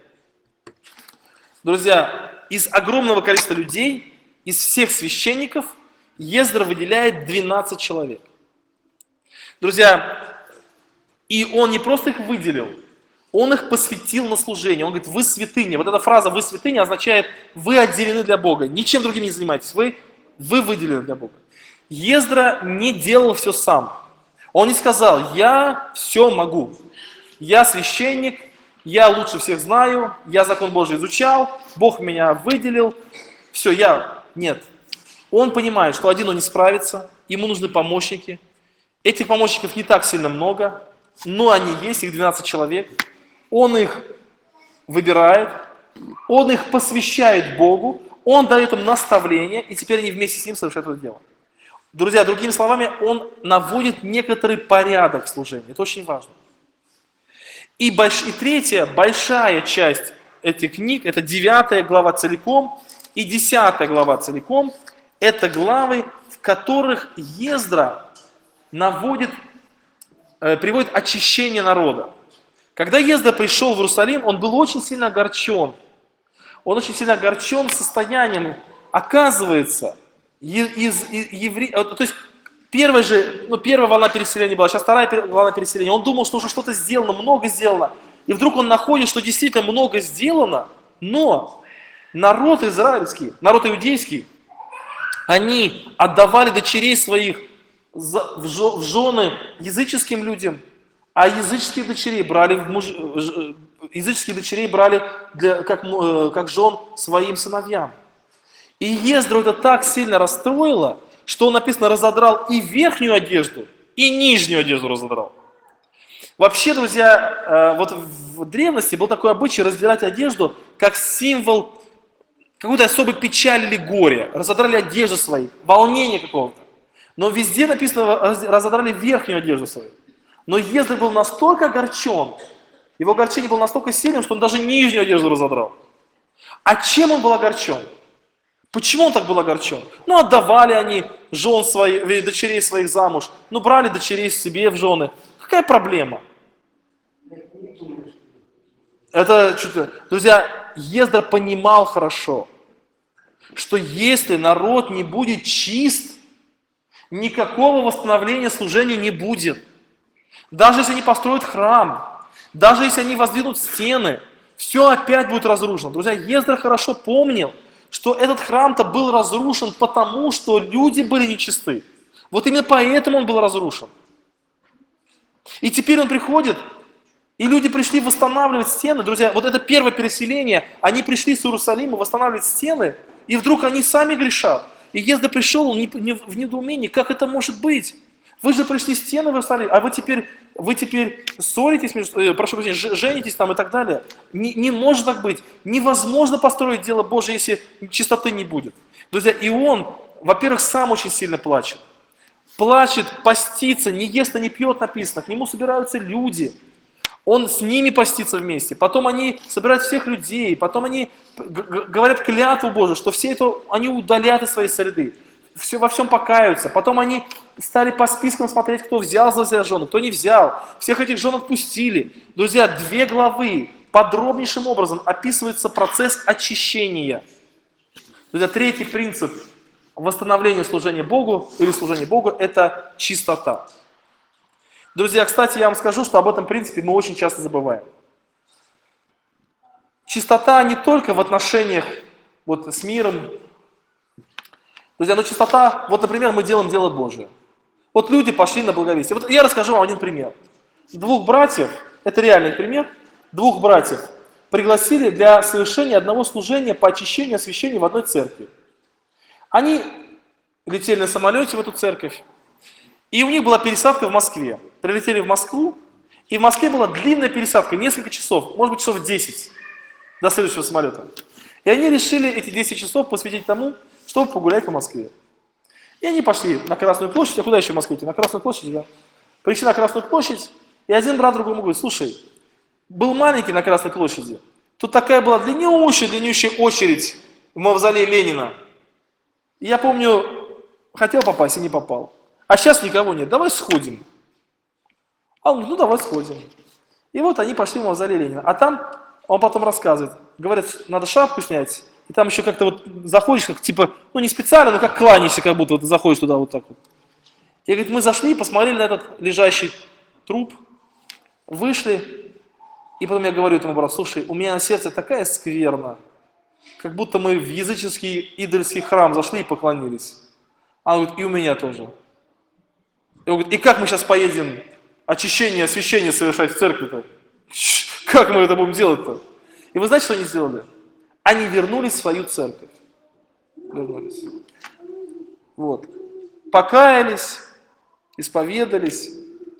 Друзья, из огромного количества людей, из всех священников, Ездра выделяет 12 человек. Друзья, и он не просто их выделил, он их посвятил на служение. Он говорит: вы святыня. Вот эта фраза «вы святыня» означает: вы отделены для Бога. Ничем другим не занимаетесь. Вы выделены для Бога. Ездра не делал все сам. Он не сказал: я все могу. Я священник, я лучше всех знаю, я закон Божий изучал, Бог меня выделил. Все, Нет. Он понимает, что один он не справится, ему нужны помощники. Этих помощников не так сильно много. но они есть, их 12 человек. Он их выбирает, он их посвящает Богу, он дает им наставление, и теперь они вместе с ним совершают это дело. Друзья, другими словами, он наводит некоторый порядок в служении. Это очень важно. И третья, большая часть этих книг, это 9 глава целиком и 10 глава целиком, это главы, в которых Ездра приводит очищение народа. Когда Ездра пришел в Иерусалим, он был очень сильно огорчен. Он очень сильно огорчен состоянием. Оказывается, то есть первая волна переселения была, сейчас вторая волна переселения. Он думал, что уже что-то сделано, много сделано. И вдруг он находит, что действительно много сделано, но народ израильский, народ иудейский, они отдавали дочерей своих в жены языческим людям, а языческих дочерей брали как жен своим сыновьям. И Ездру это так сильно расстроило, что он, написано, разодрал и верхнюю одежду, и нижнюю одежду разодрал. Вообще, друзья, вот в древности был такой обычай разделять одежду как символ какой-то особой печали или горя. Разодрали одежду свои, волнения какого-то. Но везде написано, разодрали верхнюю одежду свою. Но Ездра был настолько огорчен, его огорчение было настолько сильным, что он даже нижнюю одежду разодрал. А чем он был огорчен? Почему он так был огорчен? Ну, отдавали они жен своих, дочерей своих замуж, ну, брали дочерей себе в жены. Какая проблема? Это что-то... Друзья, Ездра понимал хорошо, что если народ не будет чист, никакого восстановления служения не будет. Даже если они построят храм, даже если они воздвинут стены, все опять будет разрушено. Друзья, Ездра хорошо помнил, что этот храм-то был разрушен потому, что люди были нечисты. Вот именно поэтому он был разрушен. И теперь он приходит, и люди пришли восстанавливать стены. Друзья, вот это первое переселение, они пришли с Иерусалима восстанавливать стены, и вдруг они сами грешат. И Ездра пришел в недоумении, как это может быть? Вы же пришли стены восстановили, а вы теперь ссоритесь, женитесь там и так далее. Не может так быть. Невозможно построить дело Божие, если чистоты не будет. Друзья, и он, во-первых, сам очень сильно плачет. Плачет, постится, не ест и не пьет, написано. К нему собираются люди. Он с ними постится вместе. Потом они собирают всех людей. Потом они говорят клятву Божию, что все это они удалят из своей среды. Во всем покаются. Потом они стали по спискам смотреть, кто взял за себя жену, кто не взял. Всех этих жен отпустили. Друзья, 2 главы подробнейшим образом описывается процесс очищения. Друзья, 3-й принцип восстановления служения Богу или служения Богу – это чистота. Друзья, кстати, я вам скажу, что об этом принципе мы очень часто забываем. Чистота не только в отношениях с миром. Друзья, но чистота, например, мы делаем дело Божие. Люди пошли на благовестие. Я расскажу вам один пример. 2 братьев, это реальный пример, 2 братьев пригласили для совершения одного служения по очищению и освящению в одной церкви. Они летели на самолете в эту церковь, и у них была пересадка в Москве. Прилетели в Москву, и в Москве была длинная пересадка, несколько часов, может быть, часов 10 до следующего самолета. И они решили эти 10 часов посвятить тому, чтобы погулять по Москве. И они пошли на Красную площадь, а куда еще в Москве идти? На Красную площадь, да? Пришли на Красную площадь, и один брат другому говорит: слушай, был маленький на Красной площади, тут такая была длиннющая очередь в мавзолей Ленина. И я помню, хотел попасть и не попал. А сейчас никого нет, давай сходим. А он говорит: давай сходим. И они пошли в мавзолей Ленина. А там, он потом рассказывает, говорят, надо шапку снять. И там еще как-то заходишь, как не специально, но как кланяешься, как будто ты заходишь туда так вот. И говорит, мы зашли, посмотрели на этот лежащий труп, вышли, и потом я говорю этому брату: слушай, у меня на сердце такая скверна, как будто мы в языческий идольский храм зашли и поклонились. А он говорит: и у меня тоже. И он говорит: и как мы сейчас поедем очищение, освящение совершать в церкви-то? Как мы это будем делать-то? И вы знаете, что они сделали? Они вернулись в свою церковь. Вернулись. Покаялись, исповедались,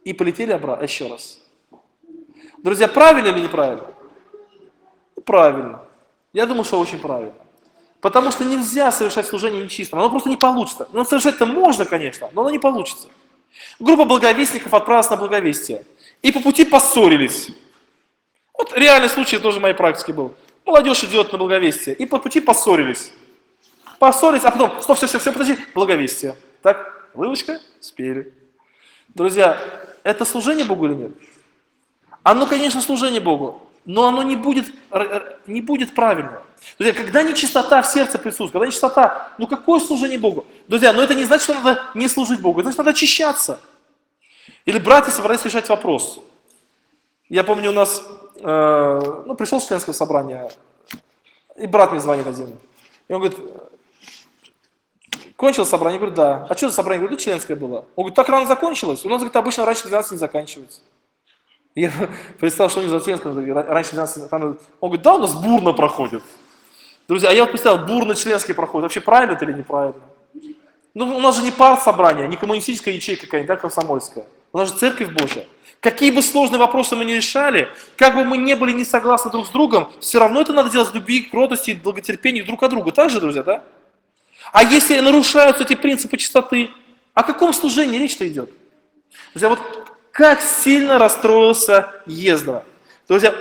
и полетели обратно еще раз. Друзья, правильно или неправильно? Правильно. Я думаю, что очень правильно. Потому что нельзя совершать служение нечистым. Оно просто не получится. Ну, совершать-то можно, конечно, но оно не получится. Группа благовестников отправилась на благовестие. И по пути поссорились. Вот реальный случай тоже в моей практике был. Молодежь идет на благовестие. И по пути поссорились. Поссорились, а потом, стоп, все, подожди, благовестие. Так, вылочка, спели. Друзья, это служение Богу или нет? Оно, конечно, служение Богу, но оно не будет правильно. Друзья, когда нечистота в сердце присутствует, когда нечистота, ну какое служение Богу? Друзья, но это не значит, что надо не служить Богу, это значит, надо очищаться. Или братья собрались решать вопрос. Я помню, у нас, пришел с членского собрания, и брат мне звонит один. И он говорит, кончилось собрание? Я говорю, да. А что за собрание? Я говорю, членское было. Он говорит, так рано закончилось? У нас, говорит, обычно раньше 12 не заканчивается. Я представил, что у них за членское, раньше 12, он говорит, да, у нас бурно проходит. Друзья, а я вот представил, бурно членские проходят. Вообще правильно это или неправильно? Ну, у нас же не партсобрание, не коммунистическая ячейка какая-нибудь, да, комсомольская. У нас же церковь Божья. Какие бы сложные вопросы мы ни решали, как бы мы не были не согласны друг с другом, все равно это надо делать с любви, кротости, долготерпения друг от друга. Так же, друзья, да? А если нарушаются эти принципы чистоты, о каком служении речь-то идет? Друзья, вот как сильно расстроился Ездра. Друзья,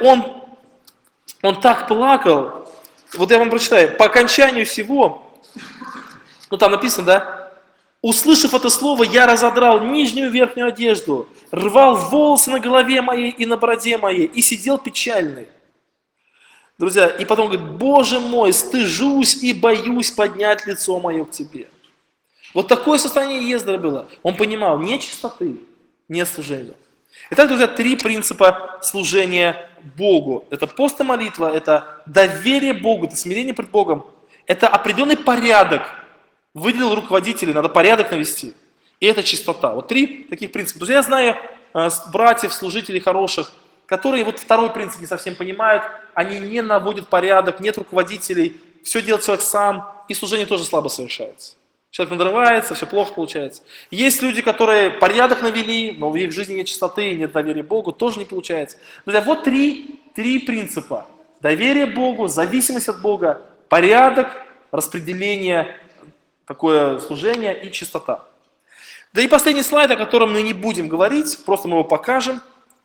он так плакал, вот я вам прочитаю, по окончанию всего, там написано, да, услышав это слово, я разодрал нижнюю и верхнюю одежду, рвал волосы на голове моей и на бороде моей, и сидел печальный. Друзья, и потом говорит, Боже мой, стыжусь и боюсь поднять лицо мое к Тебе. Вот такое состояние Ездра было. Он понимал, не чистоты, не служения. Итак, друзья, 3 принципа служения Богу. Это пост и молитва, это доверие Богу, это смирение пред Богом, это определенный порядок. Выделил руководителей, надо порядок навести. И это чистота. Вот 3 таких принципа. Друзья, я знаю братьев, служителей хороших, которые вот второй принцип не совсем понимают, они не наводят порядок, нет руководителей, все делает человек сам, и служение тоже слабо совершается. Человек надрывается, все плохо получается. Есть люди, которые порядок навели, но в их жизни нет чистоты, нет доверия Богу, тоже не получается. Друзья, вот 3 принципа. Доверие Богу, зависимость от Бога, порядок, распределение, такое служение и чистота. Да и последний слайд, о котором мы не будем говорить, просто мы его покажем.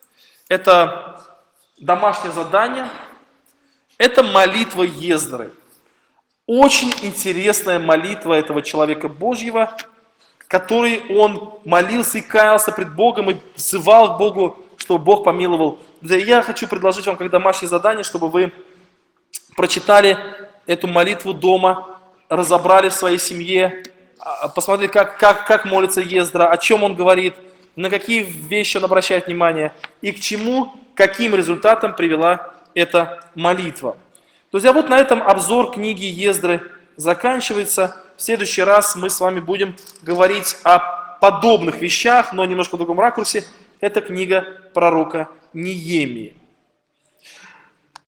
Это домашнее задание, это молитва Ездры. Очень интересная молитва этого человека Божьего, который он молился и каялся пред Богом и взывал к Богу, чтобы Бог помиловал. Я хочу предложить вам как домашнее задание, чтобы вы прочитали эту молитву дома, разобрали в своей семье, посмотрели, как молится Ездра, о чем он говорит, на какие вещи он обращает внимание и к чему, каким результатам привела эта молитва. Друзья, вот на этом обзор книги Ездры заканчивается. В следующий раз мы с вами будем говорить о подобных вещах, но немножко в другом ракурсе. Это книга пророка Неемии.